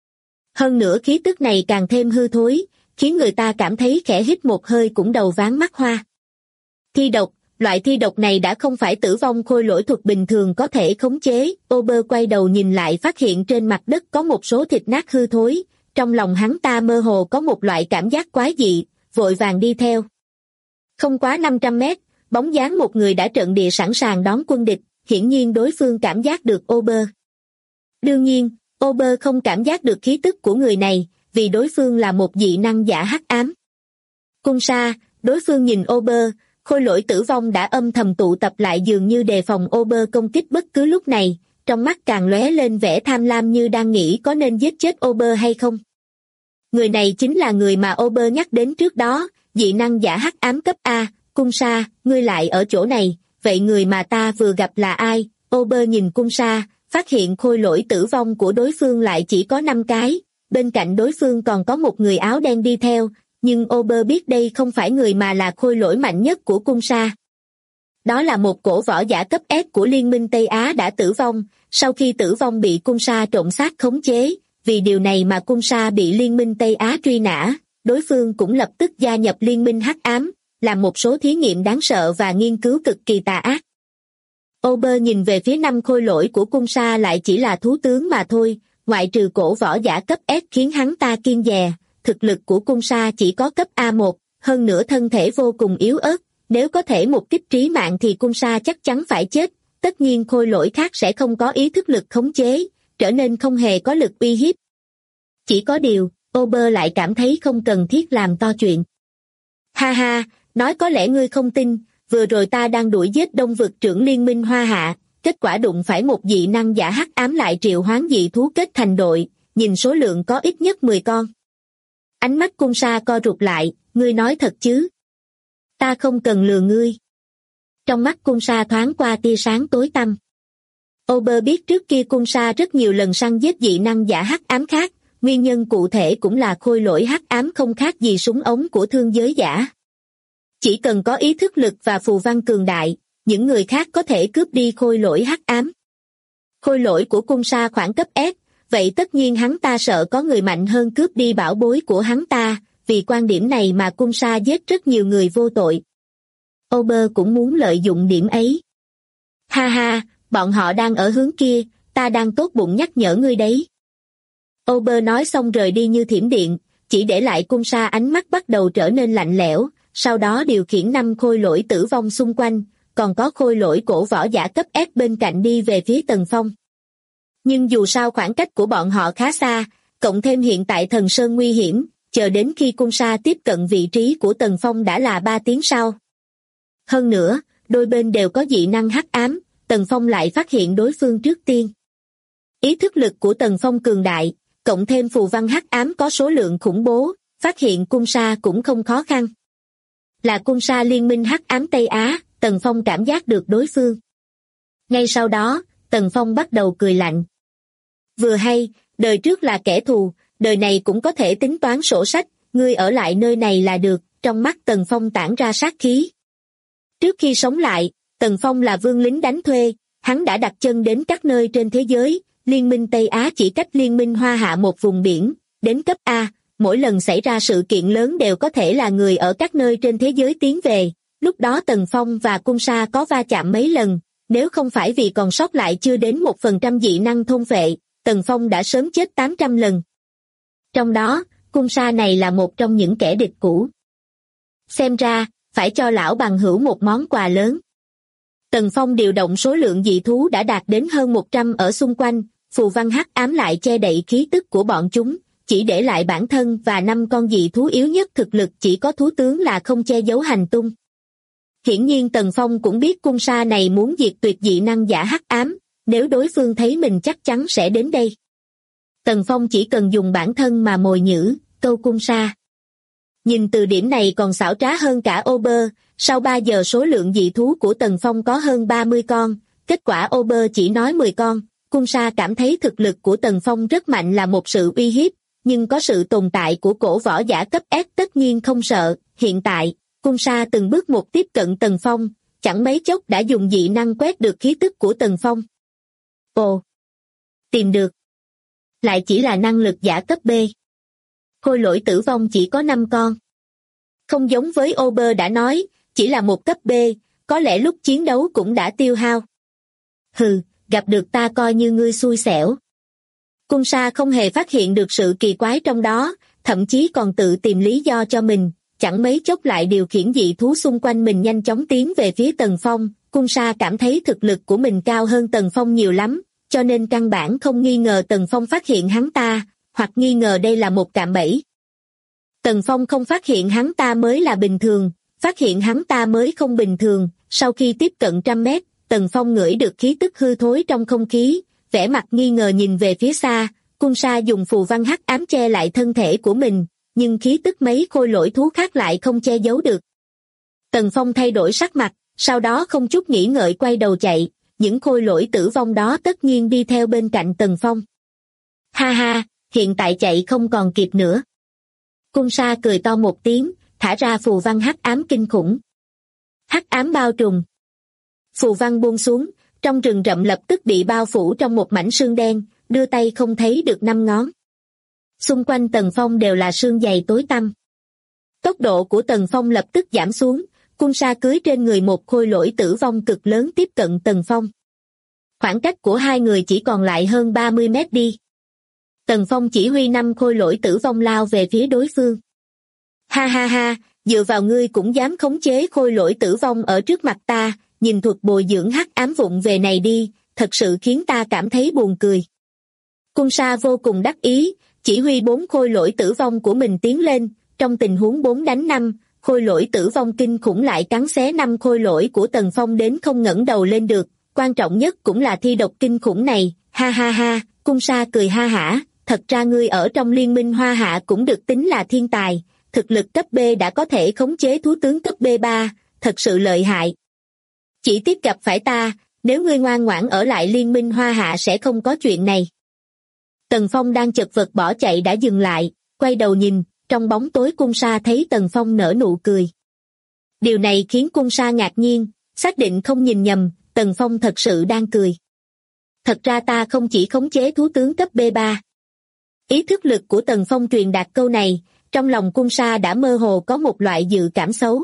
Hơn nữa khí tức này càng thêm hư thối, khiến người ta cảm thấy khẽ hít một hơi cũng đầu váng mắt hoa. Thi độc, loại thi độc này đã không phải tử vong khôi lỗi thuật bình thường có thể khống chế, Ober quay đầu nhìn lại phát hiện trên mặt đất có một số thịt nát hư thối, trong lòng hắn ta mơ hồ có một loại cảm giác quái dị, vội vàng đi theo. Không quá 500 mét, bóng dáng một người đã trận địa sẵn sàng đón quân địch, hiển nhiên đối phương cảm giác được Ober. Đương nhiên, Ober không cảm giác được khí tức của người này, vì đối phương là một dị năng giả hắc ám. Cung Sa, đối phương nhìn Ober, khôi lỗi tử vong đã âm thầm tụ tập lại dường như đề phòng Ober công kích bất cứ lúc này, trong mắt càng lóe lên vẻ tham lam như đang nghĩ có nên giết chết Ober hay không. Người này chính là người mà Ober nhắc đến trước đó, dị năng giả hắc ám cấp A, Cung Sa, ngươi lại ở chỗ này, vậy người mà ta vừa gặp là ai? Ober nhìn Cung Sa, phát hiện khôi lỗi tử vong của đối phương lại chỉ có 5 cái, bên cạnh đối phương còn có một người áo đen đi theo, nhưng Ober biết đây không phải người mà là khôi lỗi mạnh nhất của Cung Sa. Đó là một cổ võ giả cấp S của Liên minh Tây Á đã tử vong, sau khi tử vong bị Cung Sa trộm xác khống chế, vì điều này mà Cung Sa bị Liên minh Tây Á truy nã, đối phương cũng lập tức gia nhập Liên minh Hắc Ám, làm một số thí nghiệm đáng sợ và nghiên cứu cực kỳ tà ác. Ober nhìn về phía 5 khôi lỗi của cung sa lại chỉ là thú tướng mà thôi, ngoại trừ cổ võ giả cấp S khiến hắn ta kiêng dè, thực lực của cung sa chỉ có cấp A1, hơn nữa thân thể vô cùng yếu ớt, nếu có thể một kích trí mạng thì cung sa chắc chắn phải chết, tất nhiên khôi lỗi khác sẽ không có ý thức lực khống chế, trở nên không hề có lực uy hiếp. Chỉ có điều, Ober lại cảm thấy không cần thiết làm to chuyện. Ha ha, nói có lẽ ngươi không tin, vừa rồi ta đang đuổi giết Đông vực trưởng Liên minh Hoa Hạ, kết quả đụng phải một dị năng giả hắc ám lại triệu hoán dị thú kết thành đội, nhìn số lượng có ít nhất 10 con. Ánh mắt cung sa co rụt lại, ngươi nói thật chứ? Ta không cần lừa ngươi. Trong mắt cung sa thoáng qua tia sáng tối tăm. Ober biết trước kia cung sa rất nhiều lần săn giết dị năng giả hắc ám khác, nguyên nhân cụ thể cũng là khôi lỗi hắc ám không khác gì súng ống của thương giới giả. Chỉ cần có ý thức lực và phù văn cường đại, những người khác có thể cướp đi khôi lỗi hắc ám. Khôi lỗi của cung sa khoảng cấp S, vậy tất nhiên hắn ta sợ có người mạnh hơn cướp đi bảo bối của hắn ta, vì quan điểm này mà cung sa giết rất nhiều người vô tội. Ober cũng muốn lợi dụng điểm ấy. Ha ha, bọn họ đang ở hướng kia, ta đang tốt bụng nhắc nhở ngươi đấy. Ober nói xong rời đi như thiểm điện, chỉ để lại cung sa ánh mắt bắt đầu trở nên lạnh lẽo, sau đó điều khiển 5 khôi lỗi tử vong xung quanh, còn có khôi lỗi cổ võ giả cấp S bên cạnh đi về phía Tần Phong. Nhưng dù sao khoảng cách của bọn họ khá xa, cộng thêm hiện tại thần sơn nguy hiểm, chờ đến khi cung sa tiếp cận vị trí của Tần Phong đã là 3 tiếng sau. Hơn nữa, đôi bên đều có dị năng hắc ám, Tần Phong lại phát hiện đối phương trước tiên. Ý thức lực của Tần Phong cường đại, cộng thêm phù văn hắc ám có số lượng khủng bố, phát hiện cung sa cũng không khó khăn. Là cung sa liên minh hắc ám Tây Á, Tần Phong cảm giác được đối phương. Ngay sau đó, Tần Phong bắt đầu cười lạnh. Vừa hay, đời trước là kẻ thù, đời này cũng có thể tính toán sổ sách, ngươi ở lại nơi này là được, trong mắt Tần Phong tản ra sát khí. Trước khi sống lại, Tần Phong là vương lính đánh thuê, hắn đã đặt chân đến các nơi trên thế giới, Liên minh Tây Á chỉ cách Liên minh Hoa Hạ một vùng biển, đến cấp A, mỗi lần xảy ra sự kiện lớn đều có thể là người ở các nơi trên thế giới tiến về, lúc đó Tần Phong và cung sa có va chạm mấy lần, nếu không phải vì còn sót lại chưa đến 1% dị năng thôn phệ, Tần Phong đã sớm chết 800 lần. Trong đó, cung sa này là một trong những kẻ địch cũ. Xem ra, phải cho lão bằng hữu một món quà lớn. Tần Phong điều động số lượng dị thú đã đạt đến hơn 100 ở xung quanh, phù văn hắc ám lại che đậy khí tức của bọn chúng, chỉ để lại bản thân và 5 con dị thú yếu nhất thực lực chỉ có thú tướng là không che giấu hành tung. Hiển nhiên Tần Phong cũng biết cung sa này muốn diệt tuyệt dị năng giả hắc ám, nếu đối phương thấy mình chắc chắn sẽ đến đây. Tần Phong chỉ cần dùng bản thân mà mồi nhử, câu cung sa. Nhìn từ điểm này còn xảo trá hơn cả Ober, sau 3 giờ số lượng dị thú của Tần Phong có hơn 30 con, kết quả Ober chỉ nói 10 con, cung sa cảm thấy thực lực của Tần Phong rất mạnh là một sự uy hiếp, nhưng có sự tồn tại của cổ võ giả cấp S tất nhiên không sợ, hiện tại, cung sa từng bước một tiếp cận Tần Phong, chẳng mấy chốc đã dùng dị năng quét được khí tức của Tần Phong. Ồ! Tìm được! Lại chỉ là năng lực giả cấp B. Khôi lỗi tử vong chỉ có 5 con. Không giống với Ober đã nói, chỉ là một cấp B, có lẽ lúc chiến đấu cũng đã tiêu hao. Hừ, gặp được ta coi như ngươi xui xẻo. Cung sa không hề phát hiện được sự kỳ quái trong đó, thậm chí còn tự tìm lý do cho mình, chẳng mấy chốc lại điều khiển dị thú xung quanh mình nhanh chóng tiến về phía Tần Phong. Cung sa cảm thấy thực lực của mình cao hơn Tần Phong nhiều lắm, cho nên căn bản không nghi ngờ Tần Phong phát hiện hắn ta, hoặc nghi ngờ đây là một cạm bẫy. Tần Phong không phát hiện hắn ta mới là bình thường, phát hiện hắn ta mới không bình thường. Sau khi tiếp cận 100 mét, Tần Phong ngửi được khí tức hư thối trong không khí, vẻ mặt nghi ngờ nhìn về phía xa, cung sa dùng phù văn hắc ám che lại thân thể của mình, nhưng khí tức mấy khôi lỗi thú khác lại không che giấu được. Tần Phong thay đổi sắc mặt, sau đó không chút nghĩ ngợi quay đầu chạy, những khôi lỗi tử vong đó tất nhiên đi theo bên cạnh Tần Phong. Ha ha, hiện tại chạy không còn kịp nữa. Cung sa cười to một tiếng, thả ra phù văn hắc ám kinh khủng. Hắc ám bao trùm. Phù văn buông xuống, trong rừng rậm lập tức bị bao phủ trong một mảnh sương đen, đưa tay không thấy được 5 ngón. Xung quanh Tần Phong đều là sương dày tối tăm. Tốc độ của Tần Phong lập tức giảm xuống, cung sa cưới trên người một khôi lỗi tử vong cực lớn tiếp cận Tần Phong. Khoảng cách của hai người chỉ còn lại hơn 30 mét đi. Tần Phong chỉ huy 5 khôi lỗi tử vong lao về phía đối phương. Ha ha ha, dựa vào ngươi cũng dám khống chế khôi lỗi tử vong ở trước mặt ta, nhìn thuật bồi dưỡng hắc ám vụng về này đi, thật sự khiến ta cảm thấy buồn cười. Cung sa vô cùng đắc ý, chỉ huy 4 khôi lỗi tử vong của mình tiến lên, trong tình huống 4 đánh 5, khôi lỗi tử vong kinh khủng lại cắn xé 5 khôi lỗi của Tần Phong đến không ngẩng đầu lên được, quan trọng nhất cũng là thi độc kinh khủng này, ha ha ha, cung sa cười ha hả, thật ra ngươi ở trong liên minh Hoa Hạ cũng được tính là thiên tài, thực lực cấp B đã có thể khống chế thú tướng cấp B3, thật sự lợi hại. Chỉ tiếc gặp phải ta, nếu ngươi ngoan ngoãn ở lại liên minh Hoa Hạ sẽ không có chuyện này. Tần Phong đang chật vật bỏ chạy đã dừng lại, quay đầu nhìn, trong bóng tối cung sa thấy Tần Phong nở nụ cười. Điều này khiến cung sa ngạc nhiên, xác định không nhìn nhầm, Tần Phong thật sự đang cười. Thật ra ta không chỉ khống chế thú tướng cấp B3. Ý thức lực của Tần Phong truyền đạt câu này, trong lòng cung sa đã mơ hồ có một loại dự cảm xấu.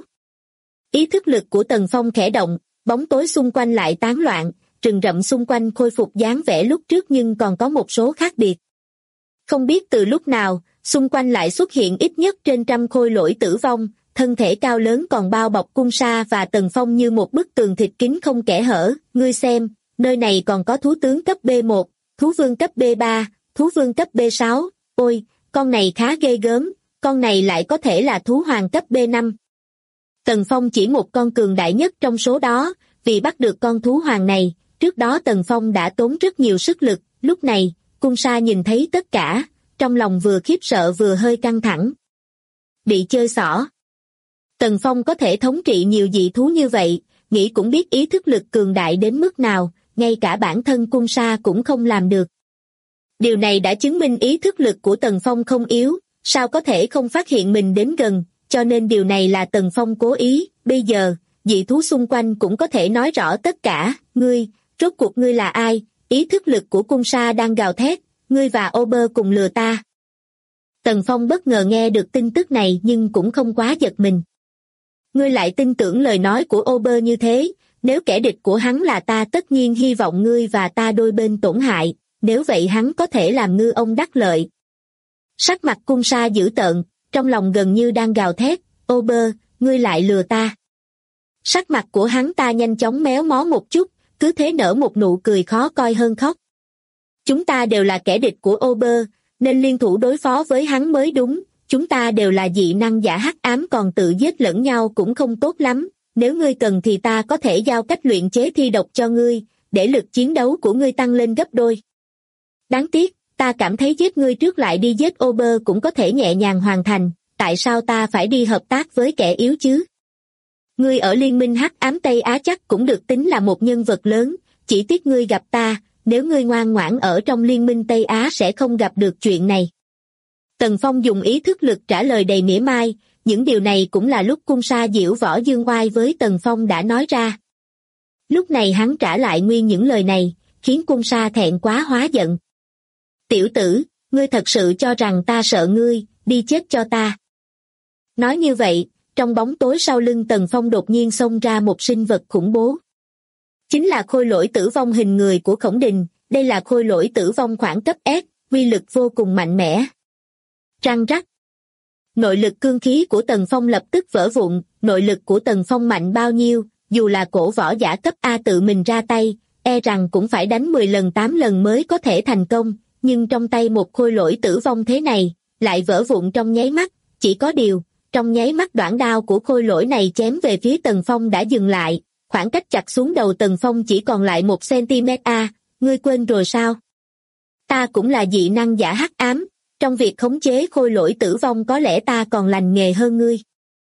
Ý thức lực của Tần Phong khẽ động, bóng tối xung quanh lại tán loạn, rừng rậm xung quanh khôi phục dáng vẻ lúc trước nhưng còn có một số khác biệt. Không biết từ lúc nào, xung quanh lại xuất hiện ít nhất trên 100 khôi lỗi tử vong, thân thể cao lớn còn bao bọc cung sa và Tần Phong như một bức tường thịt kín không kẽ hở. Ngươi xem, nơi này còn có thú tướng cấp B1, thú vương cấp B3, thú vương cấp B6, ôi, con này khá ghê gớm, con này lại có thể là thú hoàng cấp B5. Tần Phong chỉ một con cường đại nhất trong số đó, vì bắt được con thú hoàng này, trước đó Tần Phong đã tốn rất nhiều sức lực, lúc này, cung sa nhìn thấy tất cả, trong lòng vừa khiếp sợ vừa hơi căng thẳng. Bị chơi xỏ. Tần Phong có thể thống trị nhiều dị thú như vậy, nghĩ cũng biết ý thức lực cường đại đến mức nào, ngay cả bản thân cung sa cũng không làm được. Điều này đã chứng minh ý thức lực của Tần Phong không yếu, sao có thể không phát hiện mình đến gần, cho nên điều này là Tần Phong cố ý. Bây giờ, dị thú xung quanh cũng có thể nói rõ tất cả. Ngươi, rốt cuộc ngươi là ai? Ý thức lực của cung sa đang gào thét, ngươi và Ober cùng lừa ta. Tần Phong bất ngờ nghe được tin tức này nhưng cũng không quá giật mình. Ngươi lại tin tưởng lời nói của Ober như thế, nếu kẻ địch của hắn là ta tất nhiên hy vọng ngươi và ta đôi bên tổn hại, nếu vậy hắn có thể làm ngư ông đắc lợi. Sắc mặt cung sa dữ tợn, trong lòng gần như đang gào thét, Ober, ngươi lại lừa ta. Sắc mặt của hắn ta nhanh chóng méo mó một chút, cứ thế nở một nụ cười khó coi hơn khóc. Chúng ta đều là kẻ địch của Ober, nên liên thủ đối phó với hắn mới đúng, chúng ta đều là dị năng giả hắc ám còn tự giết lẫn nhau cũng không tốt lắm, nếu ngươi cần thì ta có thể giao cách luyện chế thi độc cho ngươi, để lực chiến đấu của ngươi tăng lên gấp đôi. Đáng tiếc, ta cảm thấy giết ngươi trước lại đi giết Ober cũng có thể nhẹ nhàng hoàn thành, tại sao ta phải đi hợp tác với kẻ yếu chứ? Ngươi ở Liên minh Hắc ám Tây Á chắc cũng được tính là một nhân vật lớn, chỉ tiếc ngươi gặp ta, nếu ngươi ngoan ngoãn ở trong Liên minh Tây Á sẽ không gặp được chuyện này. Tần Phong dùng ý thức lực trả lời đầy mỉa mai, những điều này cũng là lúc cung sa diễu võ dương oai với Tần Phong đã nói ra. Lúc này hắn trả lại nguyên những lời này, khiến cung sa thẹn quá hóa giận. Tiểu tử, ngươi thật sự cho rằng ta sợ ngươi, đi chết cho ta. Nói như vậy, trong bóng tối sau lưng Tần Phong đột nhiên xông ra một sinh vật khủng bố. Chính là khôi lỗi tử vong hình người của Khổng Đình, đây là khôi lỗi tử vong khoảng cấp S, uy lực vô cùng mạnh mẽ. Răng rắc. Nội lực cương khí của Tần Phong lập tức vỡ vụn, nội lực của Tần Phong mạnh bao nhiêu, dù là cổ võ giả cấp A tự mình ra tay, e rằng cũng phải đánh 10 lần 8 lần mới có thể thành công, nhưng trong tay một khôi lỗi tử vong thế này, lại vỡ vụn trong nháy mắt, chỉ có điều, trong nháy mắt đoạn đao của khôi lỗi này chém về phía Tần Phong đã dừng lại, khoảng cách chặt xuống đầu Tần Phong chỉ còn lại 1 cm. Ngươi quên rồi sao? Ta cũng là dị năng giả hắc ám, trong việc khống chế khôi lỗi tử vong có lẽ ta còn lành nghề hơn ngươi.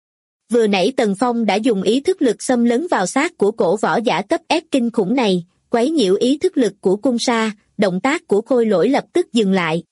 Vừa nãy Tần Phong đã dùng ý thức lực xâm lấn vào xác của cổ võ giả cấp S kinh khủng này, quấy nhiễu ý thức lực của cung sa, động tác của khôi lỗi lập tức dừng lại.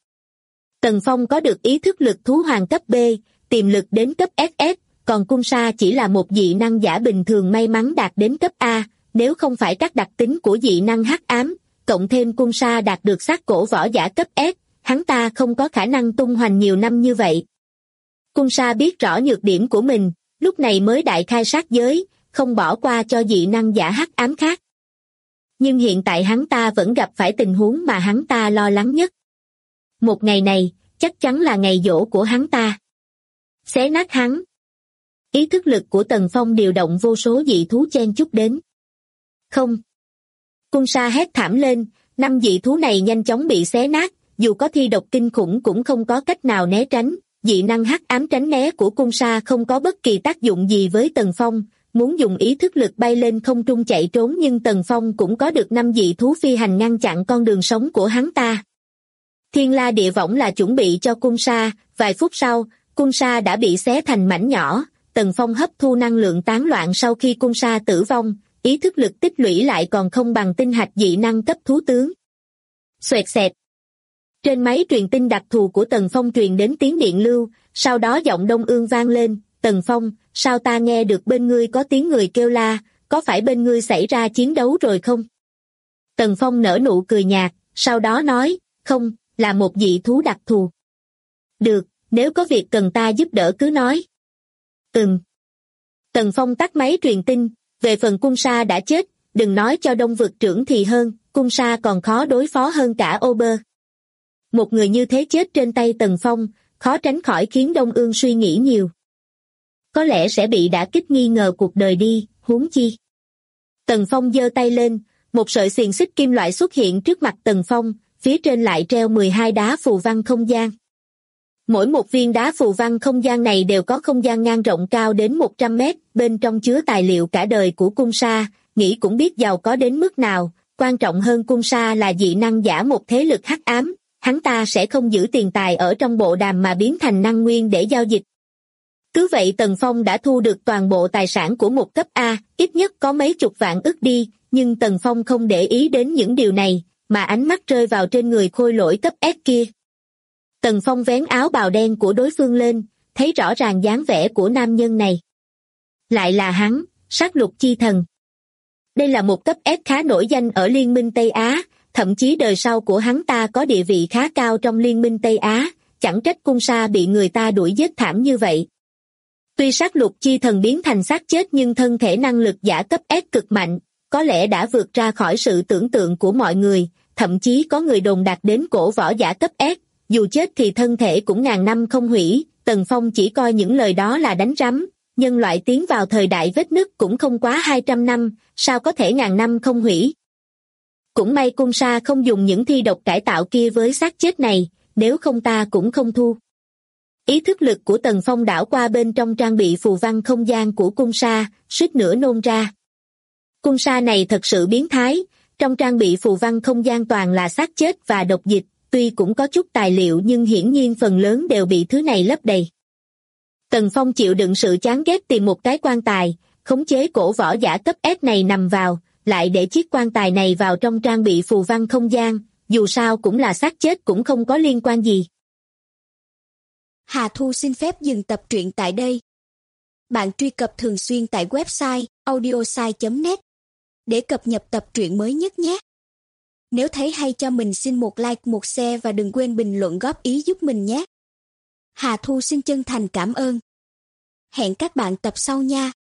Tần Phong có được ý thức lực thú hoàng cấp B, tiềm lực đến cấp SS, còn cung sa chỉ là một dị năng giả bình thường may mắn đạt đến cấp A, nếu không phải các đặc tính của dị năng hắc ám, cộng thêm cung sa đạt được xác cổ võ giả cấp S, hắn ta không có khả năng tung hoành nhiều năm như vậy. Cung Sa biết rõ nhược điểm của mình, lúc này mới đại khai sát giới, không bỏ qua cho dị năng giả hắc ám khác. Nhưng hiện tại hắn ta vẫn gặp phải tình huống mà hắn ta lo lắng nhất. Một ngày này, chắc chắn là ngày giỗ của hắn ta. Xé nát hắn. Ý thức lực của Tần Phong điều động vô số dị thú chen chúc đến. Không. Cung Sa hét thảm lên, 5 dị thú này nhanh chóng bị xé nát, dù có thi độc kinh khủng cũng không có cách nào né tránh. Dị năng hắc ám tránh né của Cung Sa không có bất kỳ tác dụng gì với Tần Phong, muốn dùng ý thức lực bay lên không trung chạy trốn, nhưng Tần Phong cũng có được 5 dị thú phi hành ngăn chặn con đường sống của hắn ta. Thiên La địa võng là chuẩn bị cho Cung Sa, vài phút sau, Cung Sa đã bị xé thành mảnh nhỏ. Tần Phong hấp thu năng lượng tán loạn sau khi Cung Sa tử vong, ý thức lực tích lũy lại còn không bằng tinh hạch dị năng cấp thú tướng. Xoẹt xẹt. Trên máy truyền tin đặc thù của Tần Phong truyền đến tiếng điện lưu, sau đó giọng Đông Ương vang lên, Tần Phong, sao ta nghe được bên ngươi có tiếng người kêu la, có phải bên ngươi xảy ra chiến đấu rồi không? Tần Phong nở nụ cười nhạt, sau đó nói, không, là một dị thú đặc thù. Được, nếu có việc cần ta giúp đỡ cứ nói. Tần Phong tắt máy truyền tin, về phần Cung Sa đã chết, đừng nói cho Đông Vực trưởng thì hơn, Cung Sa còn khó đối phó hơn cả Ober. Một người như thế chết trên tay Tần Phong, khó tránh khỏi khiến Đông Ương suy nghĩ nhiều. Có lẽ sẽ bị đả kích nghi ngờ cuộc đời đi, huống chi. Tần Phong giơ tay lên, một sợi xiềng xích kim loại xuất hiện trước mặt Tần Phong, phía trên lại treo 12 đá phù văn không gian. Mỗi một viên đá phù văn không gian này đều có không gian ngang rộng cao đến 100 mét, bên trong chứa tài liệu cả đời của Cung Sa, nghĩ cũng biết giàu có đến mức nào. Quan trọng hơn, Cung Sa là dị năng giả một thế lực hắc ám, hắn ta sẽ không giữ tiền tài ở trong bộ đàm mà biến thành năng nguyên để giao dịch. Cứ vậy Tần Phong đã thu được toàn bộ tài sản của một cấp A, ít nhất có mấy chục vạn ức đi, nhưng Tần Phong không để ý đến những điều này, mà ánh mắt rơi vào trên người khôi lỗi cấp S kia. Tần Phong vén áo bào đen của đối phương lên, thấy rõ ràng dáng vẻ của nam nhân này. Lại là hắn, Sát Lục Chi Thần. Đây là một cấp S khá nổi danh ở Liên minh Tây Á, thậm chí đời sau của hắn ta có địa vị khá cao trong Liên minh Tây Á, chẳng trách Cung Sa bị người ta đuổi giết thảm như vậy. Tuy Sát Lục Chi Thần biến thành xác chết nhưng thân thể năng lực giả cấp S cực mạnh, có lẽ đã vượt ra khỏi sự tưởng tượng của mọi người, thậm chí có người đồn đạt đến cổ võ giả cấp S, dù chết thì thân thể cũng ngàn năm không hủy. Tần Phong chỉ coi những lời đó là đánh rắm, nhân loại tiến vào thời đại vết nứt cũng không quá 200 năm, sao có thể ngàn năm không hủy. Cũng may Cung Sa không dùng những thi độc cải tạo kia với xác chết này, nếu không ta cũng không thu. Ý thức lực của Tần Phong đảo qua bên trong trang bị phù văn không gian của Cung Sa, suýt nữa nôn ra. Cung Sa này thật sự biến thái, trong trang bị phù văn không gian toàn là xác chết và độc dịch, tuy cũng có chút tài liệu nhưng hiển nhiên phần lớn đều bị thứ này lấp đầy. Tần Phong chịu đựng sự chán ghét tìm một cái quan tài, khống chế cổ võ giả cấp S này nằm vào, lại để chiếc quan tài này vào trong trang bị phù văn không gian, dù sao cũng là xác chết cũng không có liên quan gì.
Hà Thu xin phép dừng tập truyện tại đây. Bạn truy cập thường xuyên tại website audiosai.net để cập nhật tập truyện mới nhất nhé. Nếu thấy hay cho mình xin một like, một share và đừng quên bình luận góp ý giúp mình nhé. Hà Thu xin chân thành cảm ơn. Hẹn các bạn tập sau nha.